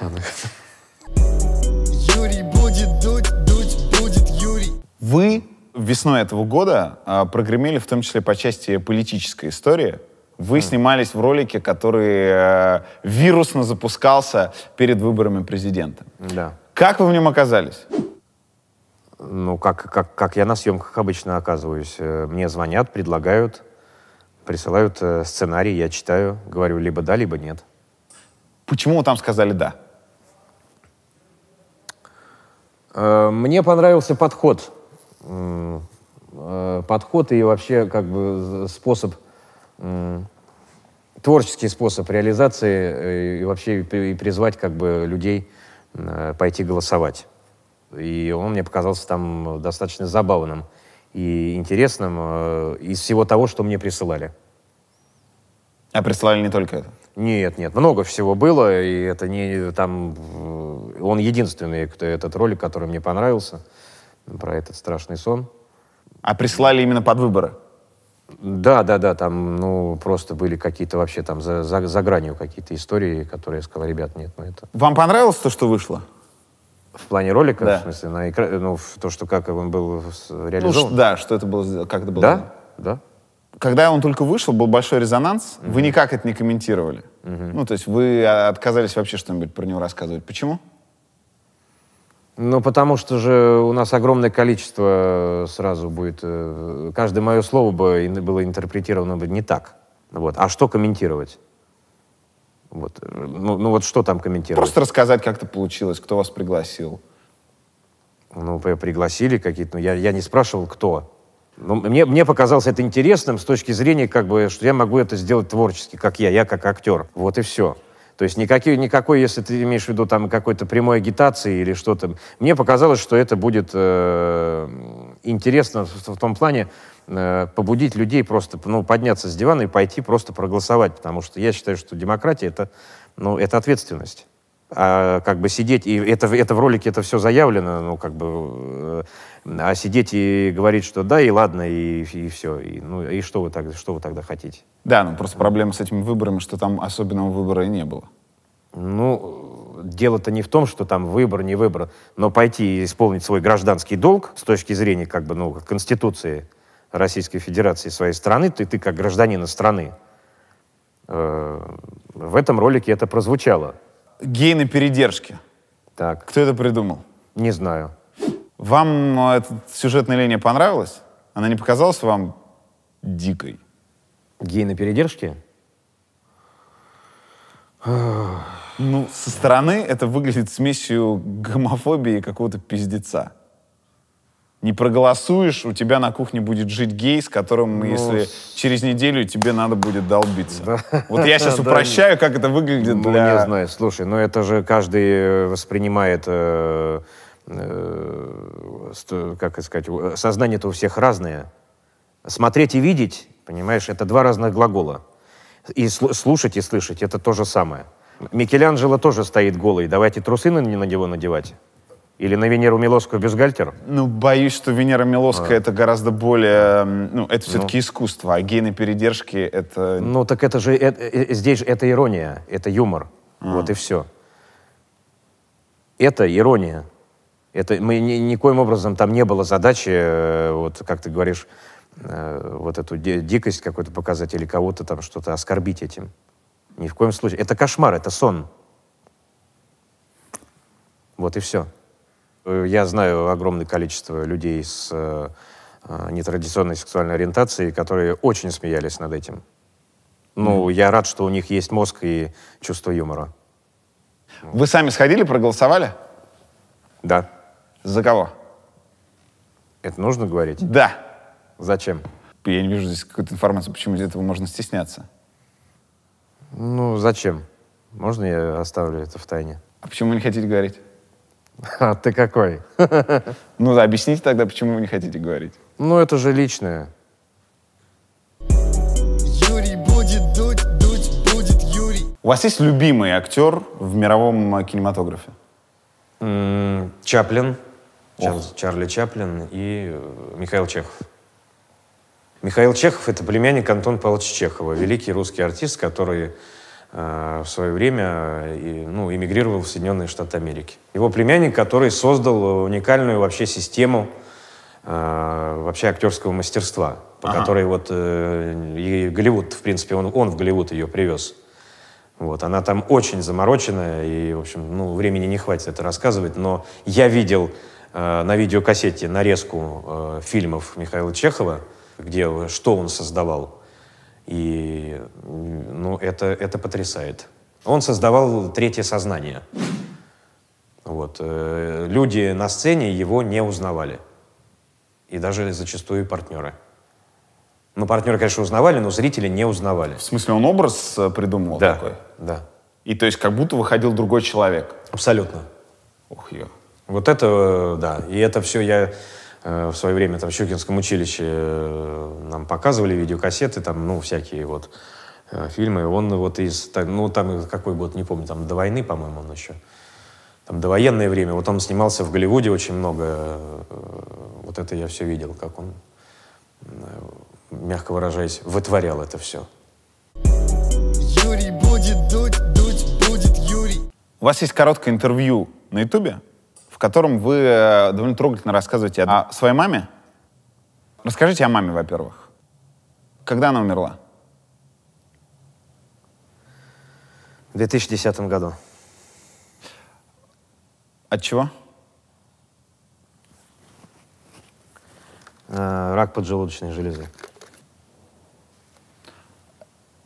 Юрий будет дуть будет Юрий. Вы весной этого года прогремели, в том числе по части политической истории. Вы снимались в ролике, который вирусно запускался перед выборами президента. Да. Как вы в нем оказались? Ну, как я на съемках обычно оказываюсь. Мне звонят, предлагают, присылают сценарий, я читаю, говорю либо да, либо нет. Почему вы там сказали «да»? Мне понравился подход. Подход и вообще как бы способ, творческий способ реализации и вообще и призвать как бы людей пойти голосовать. И он мне показался там достаточно забавным и интересным из всего того, что мне присылали. А присылали не только это? Нет, много всего было, и это не там... Он единственный, этот ролик, который мне понравился, про этот страшный сон. А присылали именно под выборы? Да, там, ну, просто были какие-то вообще там за гранью какие-то истории, которые я сказал, ребят, нет, ну это... Вам понравилось то, что вышло? В плане ролика, да. В смысле, в то, что как он был реализован? Ну, да, что это было, как это было? Да, да. Когда он только вышел, был большой резонанс, вы никак это не комментировали. Ну, то есть вы отказались вообще что-нибудь про него рассказывать. Почему? Ну, потому что же у нас огромное количество сразу будет... Каждое мое слово было интерпретировано бы не так. Вот. А что комментировать? Вот. Ну вот что там комментировать? Просто рассказать, как это получилось, кто вас пригласил. Ну, пригласили какие-то, я не спрашивал, кто. Но мне показалось это интересным с точки зрения, как бы, что я могу это сделать творчески, как я как актер. Вот и все. То есть никакой, если ты имеешь в виду там какой-то прямой агитации или что-то. Мне показалось, что это будет интересно в том плане побудить людей просто подняться с дивана и пойти просто проголосовать. Потому что я считаю, что демократия это ответственность. А как бы сидеть, и это в ролике это все заявлено, а сидеть и говорить, что да, и ладно, и все. И что вы тогда хотите? Да, просто проблема с этими выборами, что там особенного выбора и не было. Ну, дело-то не в том, что там выбор, не выбор, но пойти и исполнить свой гражданский долг с точки зрения Конституции Российской Федерации своей страны, ты как гражданин страны. В этом ролике это прозвучало. Гей на передержке. Так. Кто это придумал? Не знаю. Вам эта сюжетная линия понравилась? Она не показалась вам дикой? Гей на передержке? Ну, со стороны это выглядит смесью гомофобии и какого-то пиздеца. Не проголосуешь, у тебя на кухне будет жить гей, с которым, если через неделю тебе надо будет долбиться. Да. Вот я сейчас упрощаю, как это выглядит для... Не знаю, слушай, это же каждый воспринимает, как сказать, сознание-то у всех разное. Смотреть и видеть, понимаешь, это два разных глагола. И слушать и слышать — это то же самое. Микеланджело тоже стоит голый. Давайте трусы на него надевать. Или на Венеру Милосскую бюстгальтер? Ну, боюсь, что Венера Милосская это гораздо более... это все-таки искусство, а гей на передержке это... Ну, так это же... здесь же это ирония, это юмор. Вот и все. Это ирония. Мы никоим образом там не было задачи, вот как ты говоришь, вот эту дикость какой-то показать или кого-то там что-то оскорбить этим. Ни в коем случае. Это кошмар, это сон. Вот и все. Я знаю огромное количество людей с нетрадиционной сексуальной ориентацией, которые очень смеялись над этим. Ну, я рад, что у них есть мозг и чувство юмора. Вы сами сходили, проголосовали? Да. За кого? Это нужно говорить? Да. Зачем? Я не вижу здесь какой-то информации, почему из этого можно стесняться. Ну, зачем? Можно я оставлю это в тайне? А почему вы не хотите говорить? А ты какой? Ну да, объясните тогда, почему вы не хотите говорить. Ну, это же личное. Юрий будет дуть будет Юрий. У вас есть любимый актер в мировом кинематографе? Чаплин. Чарли Чаплин и Михаил Чехов. Михаил Чехов — это племянник Антона Павловича Чехова, великий русский артист, который в свое время эмигрировал в Соединенные Штаты Америки. Его племянник, который создал уникальную вообще систему вообще актерского мастерства, по которой и Голливуд, в принципе, он в Голливуд ее привез. Вот, она там очень замороченная, и, в общем, времени не хватит это рассказывать, но я видел на видеокассете нарезку фильмов Михаила Чехова, что он создавал. И это потрясает. Он создавал третье сознание. Вот. Люди на сцене его не узнавали. И даже зачастую партнеры. Партнеры, конечно, узнавали, но зрители не узнавали. В смысле, он образ придумывал такой? Да. И то есть как будто выходил другой человек? Абсолютно. Ух, я. Вот это, да. И это все я в свое время там в Щукинском училище нам показывали видеокассеты, там, всякие фильмы. Он там какой год, не помню, там до войны, по-моему, он еще. Там довоенное время. Вот он снимался в Голливуде очень много. Вот это я все видел, как он, мягко выражаясь, вытворял это все. Юрий будет дуть будет Юрий. У вас есть короткое интервью на Ютубе, в котором вы довольно трогательно рассказываете о своей маме. Расскажите о маме, во-первых. Когда она умерла? В 2010 году. От чего? Рак поджелудочной железы.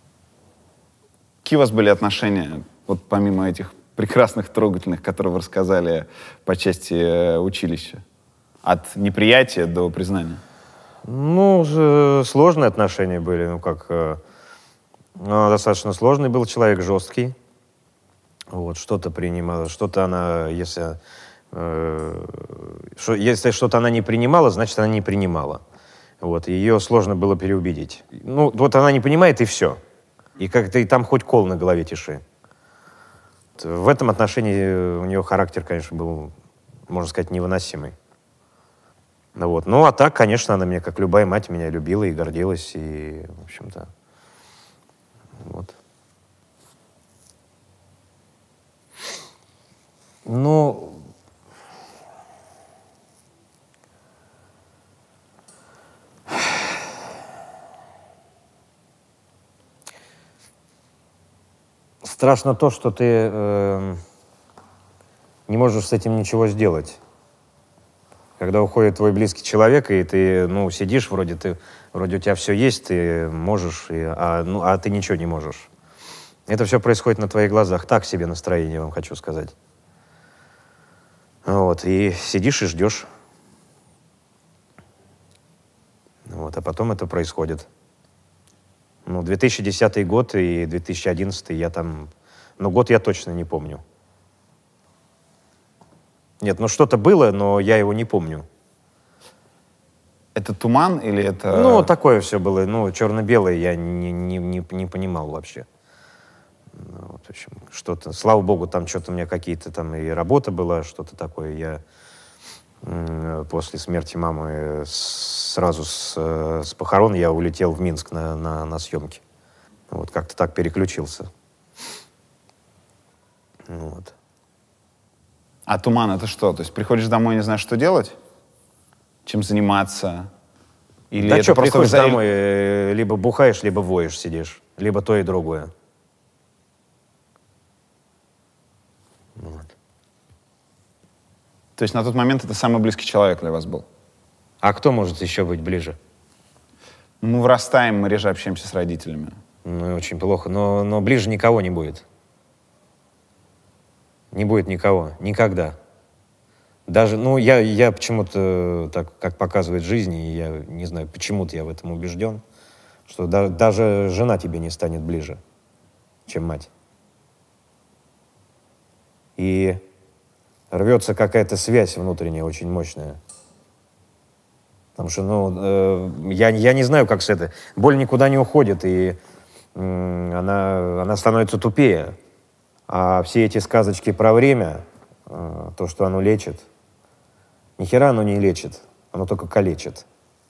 Какие у вас были отношения, вот помимо этих прекрасных, трогательных, которые вы рассказали по части училища? От неприятия до признания? Ну, сложные отношения были. Ну, как... достаточно сложный был человек, жесткий. Вот, что-то принимала, что-то она, если что-то она не принимала, значит, она не принимала. Вот, ее сложно было переубедить. Ну, вот она не понимает, и все. И как-то и там хоть кол на голове тиши. В этом отношении у нее характер, конечно, был, можно сказать, невыносимый. Вот. Ну, а так, конечно, она меня, как любая мать, меня любила и гордилась, и, в общем-то, вот. Ну, страшно то, что ты не можешь с этим ничего сделать. Когда уходит твой близкий человек, и ты, ну, сидишь, вроде у тебя все есть, ты можешь, а ты ничего не можешь. Это все происходит на твоих глазах. Так себе настроение, вам хочу сказать. Вот, и сидишь и ждешь. Вот, а потом это происходит. Ну, 2010 год и 2011 я там... Ну, год я точно не помню. Нет, ну что-то было, но я его не помню. Это туман или это... Ну, такое все было. Ну, черно-белое я не понимал вообще. Ну, вот, в общем, что-то... Слава богу, там что-то у меня какие-то там и работа была, что-то такое. Я после смерти мамы сразу с похорон я улетел в Минск на съемки. Вот, как-то так переключился. Вот. А туман — это что? То есть приходишь домой и не знаешь, что делать? Чем заниматься? Или да это что, просто приходишь домой, либо бухаешь, либо воешь, сидишь. Либо то и другое. Вот. То есть на тот момент это самый близкий человек для вас был? А кто может еще быть ближе? Мы вырастаем, мы реже общаемся с родителями. Ну, очень плохо. Но ближе никого не будет. Не будет никого. Никогда. Даже, ну, я почему-то, так как показывает жизнь, и я не знаю, почему-то я в этом убежден, что даже жена тебе не станет ближе, чем мать. И рвется какая-то связь внутренняя, очень мощная. Потому что, ну, я не знаю, как с этой... Боль никуда не уходит, и она становится тупее. А все эти сказочки про время, то, что оно лечит, ни хера оно не лечит, оно только калечит.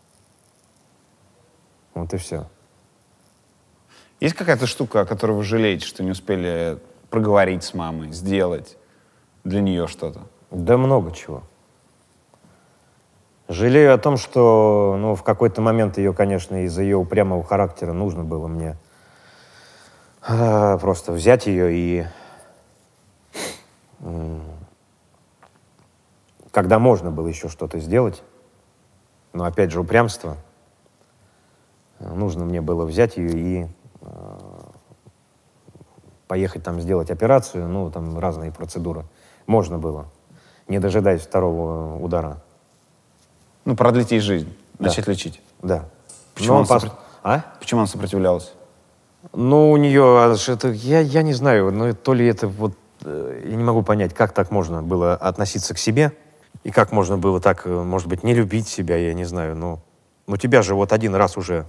Вот и все. Есть какая-то штука, о которой вы жалеете, что не успели проговорить с мамой, сделать для нее что-то? Да много чего. Жалею о том, что, ну, в какой-то момент ее, конечно, из-за ее упрямого характера нужно было мне просто взять ее и... Когда можно было еще что-то сделать, но опять же упрямство, нужно мне было взять ее и поехать там сделать операцию, ну, там разные процедуры. Можно было, не дожидаясь второго удара. Ну, продлить ей жизнь, Да. начать лечить. Да. Почему, Почему она сопротивлялась? Ну, у нее, я не знаю, но то ли это вот, я не могу понять, как так можно было относиться к себе, и как можно было так, может быть, не любить себя, я не знаю, но тебя же вот один раз уже,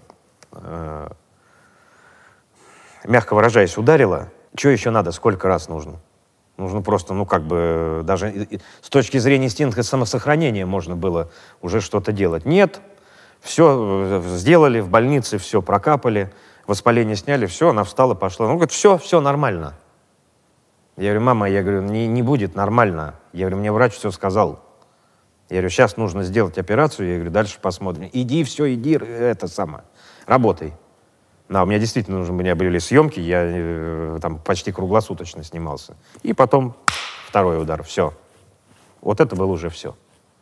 мягко выражаясь, ударило, что еще надо, сколько раз нужно? Нужно просто, ну, как бы, даже с точки зрения инстинкта самосохранения можно было уже что-то делать. Нет, все сделали, в больнице все прокапали, воспаление сняли, все, она встала, пошла. Ну, говорит, все нормально. Я говорю, мама, не будет нормально. Я говорю, мне врач все сказал. Я говорю, сейчас нужно сделать операцию, я говорю, дальше посмотрим. Иди, это самое, работай. Да, у меня действительно были съемки, я там почти круглосуточно снимался. И потом второй удар, все. Вот это было уже все.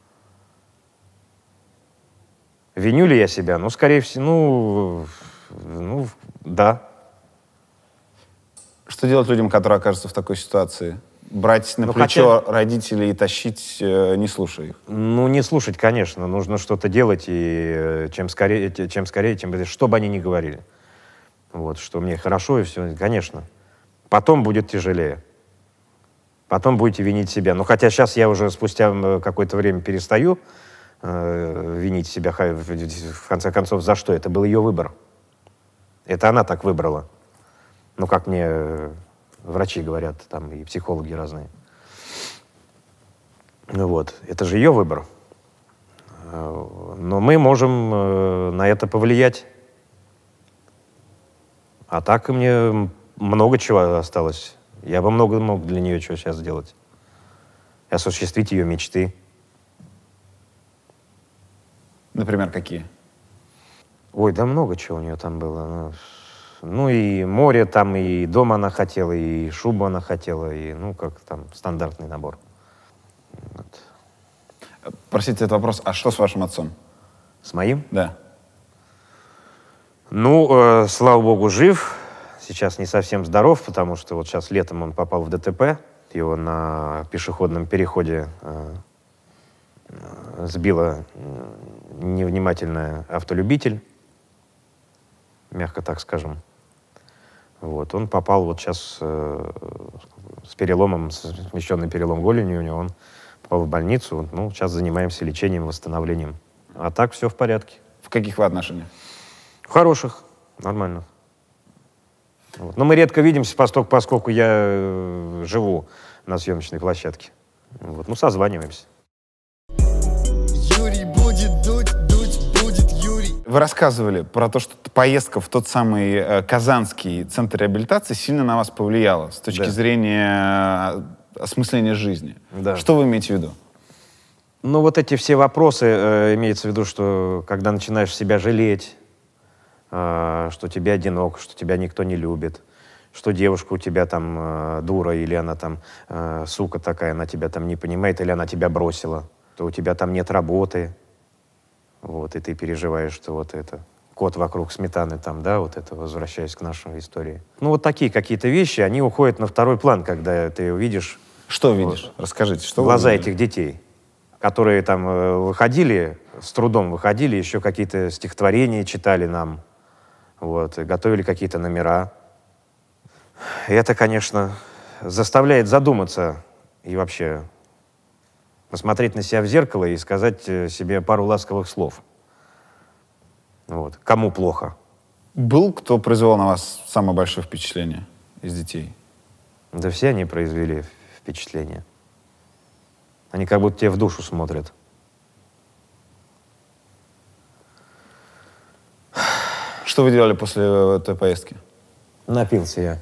Виню ли я себя? Ну, скорее всего, да. Что делать людям, которые окажутся в такой ситуации? Брать на плечо родителей и тащить, не слушая их? Ну, не слушать, конечно. Нужно что-то делать, и чем скорее, тем быстрее, что бы они ни говорили. Вот, что мне хорошо, и все, конечно. Потом будет тяжелее. Потом будете винить себя. Но хотя сейчас я уже спустя какое-то время перестаю винить себя, в конце концов, за что? Это был ее выбор. Это она так выбрала. Ну, как мне врачи говорят, там и психологи разные. Ну вот, это же ее выбор. Но мы можем на это повлиять. А так мне много чего осталось. Я бы много мог для нее чего сейчас сделать. Осуществить ее мечты. Например, какие? Ой, да много чего у нее там было. Ну, и море там, и дом она хотела, и шубу она хотела, и, ну, как там, стандартный набор. Вот. Простите этот вопрос, а что с вашим отцом? С моим? Да. Ну, слава богу, жив. Сейчас не совсем здоров, потому что вот сейчас летом он попал в ДТП. Его на пешеходном переходе сбила невнимательная автолюбитель, мягко так скажем. Вот. Он попал вот сейчас с переломом, смещенный перелом голени у него, он попал в больницу. Вот, ну, сейчас занимаемся лечением, восстановлением. А так все в порядке. В каких вы отношениях? В хороших, нормально. Вот. Но мы редко видимся, поскольку я живу на съемочной площадке. Вот. Ну, созваниваемся. Юрий будет дуть, будет Юрий. Вы рассказывали про то, что поездка в тот самый Казанский центр реабилитации сильно на вас повлияла с точки зрения осмысления жизни. Да. Что вы имеете в виду? Ну, вот эти все вопросы, имеется в виду, что когда начинаешь себя жалеть, что тебе одинок, что тебя никто не любит, что девушка у тебя там дура, или она там сука такая, она тебя там не понимает, или она тебя бросила, то у тебя там нет работы, вот, и ты переживаешь, что вот это кот вокруг сметаны там, да, вот это, возвращаясь к нашей истории. Ну, вот такие какие-то вещи, они уходят на второй план, когда ты увидишь... Что видишь? Вот, расскажите, что глаза этих детей, которые там выходили, с трудом выходили, еще какие-то стихотворения читали нам, вот, и готовили какие-то номера. И это, конечно, заставляет задуматься и вообще посмотреть на себя в зеркало и сказать себе пару ласковых слов. Вот. Кому плохо? Был, кто произвел на вас самое большое впечатление из детей? Да все они произвели впечатление. Они как будто тебе в душу смотрят. Что вы делали после этой поездки? Напился я.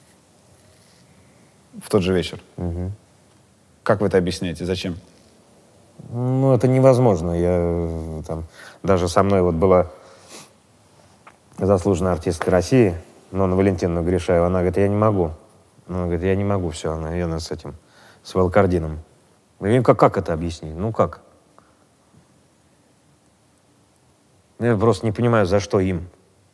В тот же вечер? Угу. Как вы это объясняете? Зачем? Ну, это невозможно. Я, там, даже со мной вот была заслуженная артистка России, Нонна Валентиновна Гришаева. Она говорит, я не могу. Она говорит, я не могу, все. Она с этим, с Валкардином. Я говорю, как это объяснить? Ну, как? Я просто не понимаю, за что им.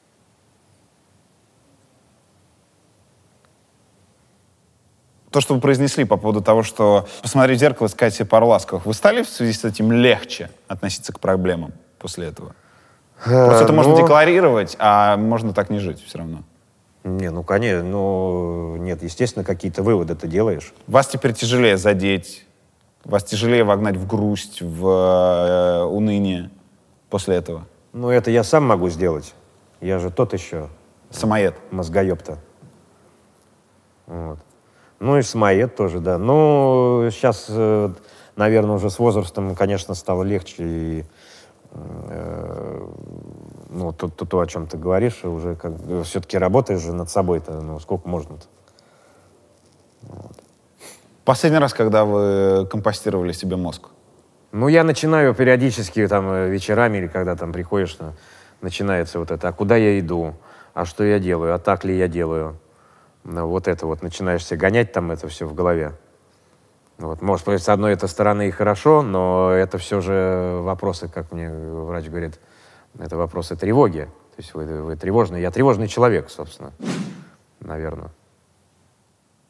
То, что вы произнесли по поводу того, что посмотреть в зеркало и сказать себе пару ласковых, вы стали в связи с этим легче относиться к проблемам после этого? Просто это можно декларировать, а можно так не жить все равно. Не, ну, конечно, ну, нет, естественно, какие-то выводы ты делаешь. Вас теперь тяжелее задеть, вас тяжелее вогнать в грусть, в уныние после этого? Ну, это я сам могу сделать. Я же тот еще. Самоед. Мозгоеб-то. Вот. Ну и самоед тоже, да. Ну, сейчас, наверное, уже с возрастом, конечно, стало легче. И, ну, то, о чем ты говоришь, уже как все-таки работаешь же над собой-то. Ну, сколько можно-то? Вот. Последний раз, когда вы компостировали себе мозг? Ну, я начинаю периодически там вечерами, или когда там приходишь, начинается вот это, а куда я иду, а что я делаю, а так ли я делаю. Вот это вот, начинаешь себе гонять там это все в голове. Вот. Может, с одной этой стороны и хорошо, но это все же вопросы, как мне врач говорит, это вопросы тревоги. То есть вы тревожный, я тревожный человек, собственно, наверное.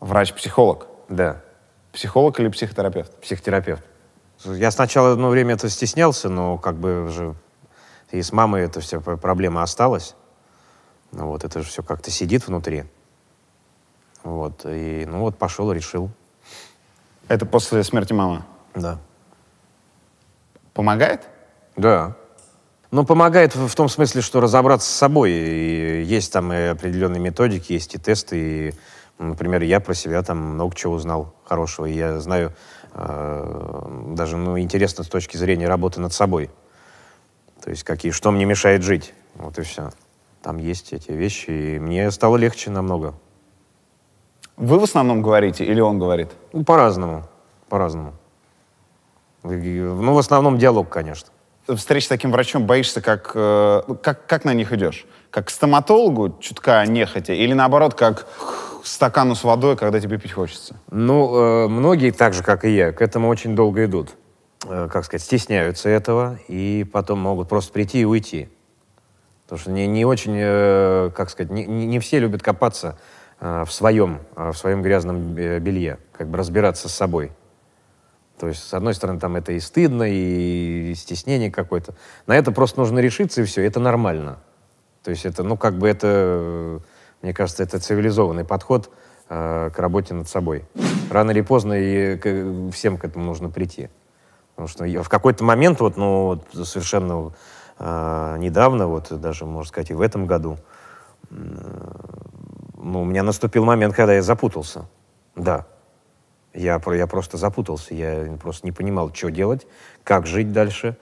Врач-психолог? Да. Психолог или психотерапевт? Психотерапевт. Я сначала одно время это стеснялся, но как бы уже и с мамой эта вся проблема осталась. Ну, вот это же все как-то сидит внутри. Вот. И ну вот пошел, решил. Это после смерти мамы? Да. Помогает? Да. Ну, помогает в том смысле, что разобраться с собой. И есть там и определенные методики, есть и тесты. И, например, я про себя там много чего узнал хорошего. И я знаю, даже интересно с точки зрения работы над собой. То есть что мне мешает жить. Вот и все. Там есть эти вещи, и мне стало легче намного. Вы в основном говорите или он говорит? Ну, по-разному. По-разному. Ну, в основном диалог, конечно. Встреч с таким врачом боишься, как на них идешь? Как к стоматологу, чутка нехотя, или наоборот, как к стакану с водой, когда тебе пить хочется? Ну, многие, так же, как и я, к этому очень долго идут. Как сказать, стесняются этого, и потом могут просто прийти и уйти. Потому что не очень, как сказать, не все любят копаться в своем грязном белье, как бы разбираться с собой. То есть, с одной стороны, там это и стыдно, и стеснение какое-то. На это просто нужно решиться, и все, это нормально. То есть это, ну, как бы это, мне кажется, это цивилизованный подход к работе над собой. Рано или поздно и всем к этому нужно прийти. Потому что в какой-то момент, вот, ну, совершенно недавно, вот даже, можно сказать, и в этом году, ну, у меня наступил момент, когда я запутался. Да. Я просто запутался. Я просто не понимал, что делать, как жить дальше,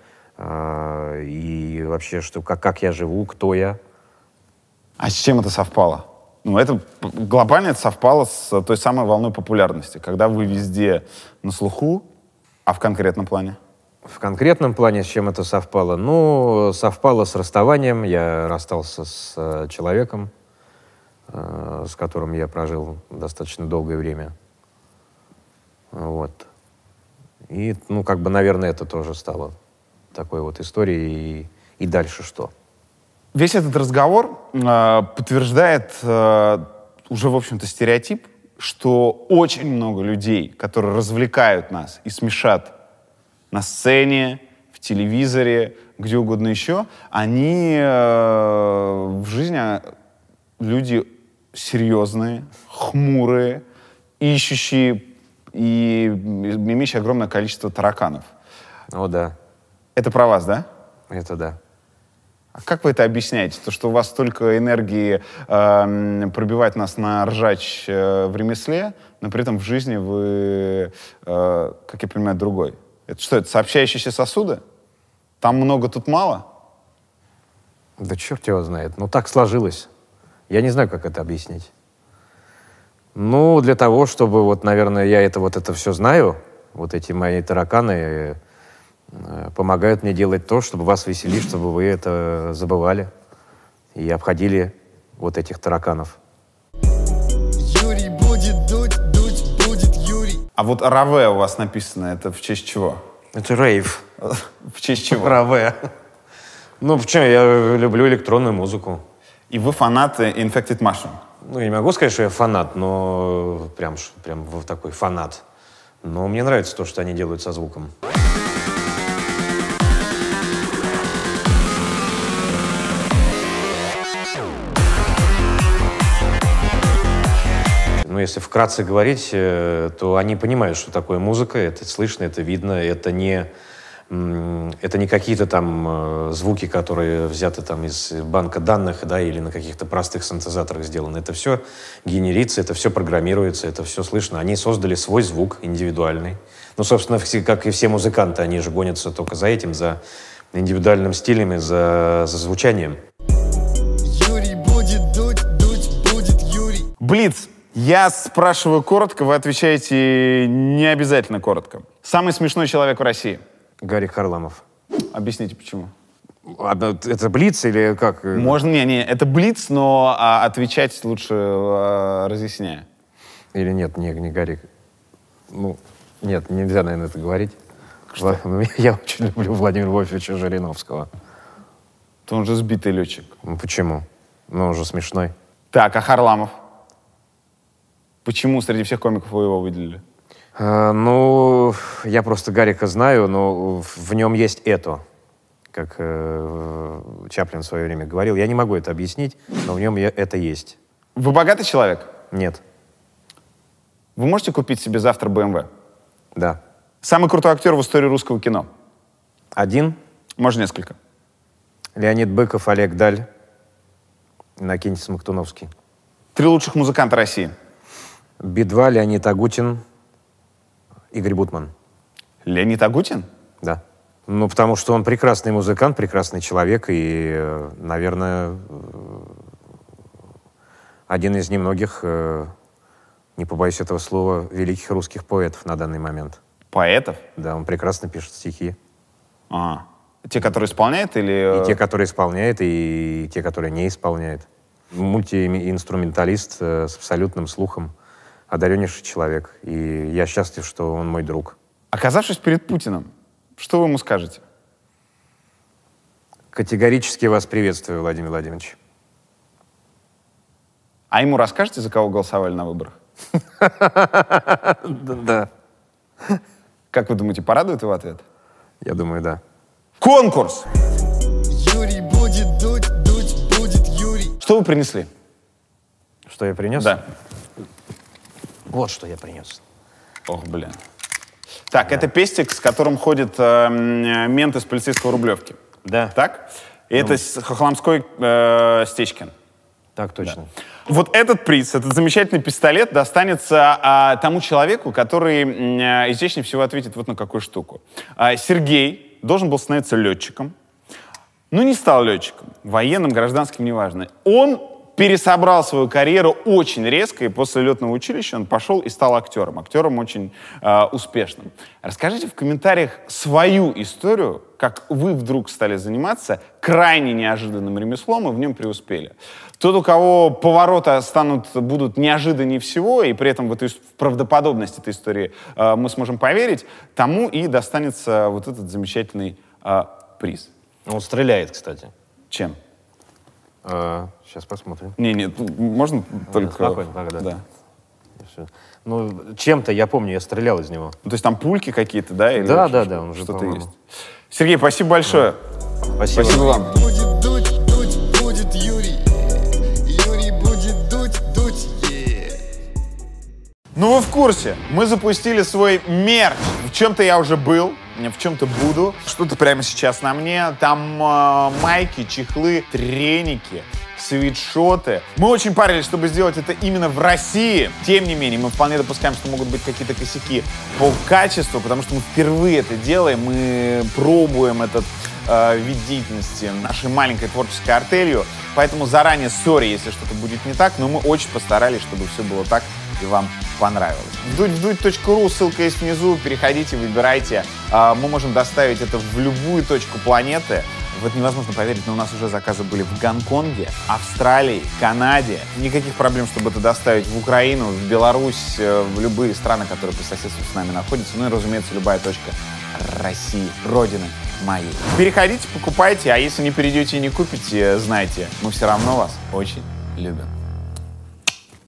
и вообще, как я живу, кто я. А с чем это совпало? Ну, это глобально это совпало с той самой волной популярности, когда вы везде на слуху, а в конкретном плане? В конкретном плане с чем это совпало? Ну, совпало с расставанием. Я расстался с человеком, с которым я прожил достаточно долгое время. Вот. И, ну, как бы, наверное, это тоже стало такой вот историей. И дальше что? Весь этот разговор подтверждает уже, в общем-то, стереотип, что очень много людей, которые развлекают нас и смешат на сцене, в телевизоре, где угодно еще, они в жизни люди серьезные, хмурые, ищущие и имеющие огромное количество тараканов. О, да. Это про вас, да? Это да. А как вы это объясняете? То, что у вас столько энергии пробивать нас на ржач в ремесле, но при этом в жизни вы, как я понимаю, другой. Это что, это сообщающиеся сосуды? Там много, тут мало? Да черт его знает. Ну, так сложилось. Я не знаю, как это объяснить. Ну, для того, чтобы, вот, наверное, я это все знаю, вот эти мои тараканы помогают мне делать то, чтобы вас веселить, чтобы вы это забывали и обходили вот этих тараканов. Юрий будет дуть будет Юрий. А вот Раве у вас написано, это в честь чего? Это рейв. В честь чего? Раве. Ну, почему? Я люблю электронную музыку. И вы фанаты Infected Mushroom? Ну, я не могу сказать, что я фанат, но прям такой фанат. Но мне нравится то, что они делают со звуком. Ну, если вкратце говорить, то они понимают, что такое музыка, это слышно, это видно, это не какие-то там звуки, которые взяты там из банка данных, да, или на каких-то простых синтезаторах сделаны. Это все генерится, это все программируется, это все слышно. Они создали свой звук индивидуальный. Ну, собственно, как и все музыканты, они же гонятся только за этим, за индивидуальным стилем и за звучанием. Юрий будет дуть будет Юрий. Блиц. Я спрашиваю коротко, вы отвечаете не обязательно коротко. Самый смешной человек в России? Гарик Харламов. Объясните, почему? Это блиц или как? Можно, не, это блиц, но отвечать лучше разъясняя. Или нет, не Гарик. Ну, нет, нельзя, наверное, это говорить. Что? Я очень люблю Владимира Вольфовича Жириновского. То он же сбитый летчик. Ну, почему? Ну, он же смешной. Так, а Харламов? Почему среди всех комиков вы его выделили? Ну, я просто Гарика знаю, но в нем есть это, как Чаплин в свое время говорил. Я не могу это объяснить, но в нем это есть. Вы богатый человек? Нет. Вы можете купить себе завтра BMW? Да. Самый крутой актер в истории русского кино? Один. Можно несколько. Леонид Быков, Олег Даль, Иннокентий Смоктуновский. 3 лучших музыканта России? Би-2, Леонид Агутин, Игорь Бутман. Леонид Агутин? Да. Ну, потому что он прекрасный музыкант, прекрасный человек и, наверное, один из немногих, не побоюсь этого слова, великих русских поэтов на данный момент. Поэтов? Да, он прекрасно пишет стихи. Ага. Те, которые исполняет или... И те, которые исполняет, и те, которые не исполняет. Мультиинструменталист с абсолютным слухом, одареннейший человек. И я счастлив, что он мой друг. Оказавшись перед Путиным, что вы ему скажете? Категорически вас приветствую, Владимир Владимирович. А ему расскажете, за кого голосовали на выборах? Да. Как вы думаете, порадует его ответ? Я думаю, да. Конкурс! Юрий будет дуть, дуть будет Юрий. Что вы принесли? Что я принес? Да. Вот что я принес. Ох, блин. Так, да. Это пестик, с которым ходит мент из полицейского Рублевки. Да. Так? И это Хохломской Стечкин. Так точно. Да. Вот этот приз, этот замечательный пистолет достанется тому человеку, который изящнее всего ответит вот на какую штуку. Сергей должен был становиться летчиком, но не стал летчиком. Военным, гражданским, неважно. Он пересобрал свою карьеру очень резко, и после летного училища он пошел и стал актером. Актером очень успешным. Расскажите в комментариях свою историю, как вы вдруг стали заниматься крайне неожиданным ремеслом и в нем преуспели. Тот, у кого повороты будут неожиданнее всего, и при этом в правдоподобность этой истории мы сможем поверить, тому и достанется вот этот замечательный приз. Он стреляет, кстати. Чем? Сейчас посмотрим. Нет, можно только... Спокойно, пока, да. Да. Ну, чем-то, я помню, я стрелял из него. То есть там пульки какие-то, да? Или да, он уже, что-то есть. Сергей, спасибо большое. Спасибо. Спасибо вам. Будет дуть, будет Юрий. Юрий будет дуть, Ну, вы в курсе. Мы запустили свой мерч. В чем-то я уже был, в чем-то буду. Что-то прямо сейчас на мне. Там майки, чехлы, треники, свитшоты. Мы очень парились, чтобы сделать это именно в России. Тем не менее, мы вполне допускаем, что могут быть какие-то косяки по качеству, потому что мы впервые это делаем. Мы пробуем этот вид деятельности нашей маленькой творческой артелью. Поэтому заранее сори, если что-то будет не так, но мы очень постарались, чтобы все было так и вам понравилось. Вдуть.ру, ссылка есть внизу, переходите, выбирайте. Мы можем доставить это в любую точку планеты. В это невозможно поверить, но у нас уже заказы были в Гонконге, Австралии, Канаде. Никаких проблем, чтобы это доставить в Украину, в Беларусь, в любые страны, которые по соседству с нами находятся. Ну и, разумеется, любая точка России, родины моей. Переходите, покупайте, а если не перейдете и не купите, знайте, мы все равно вас очень любим.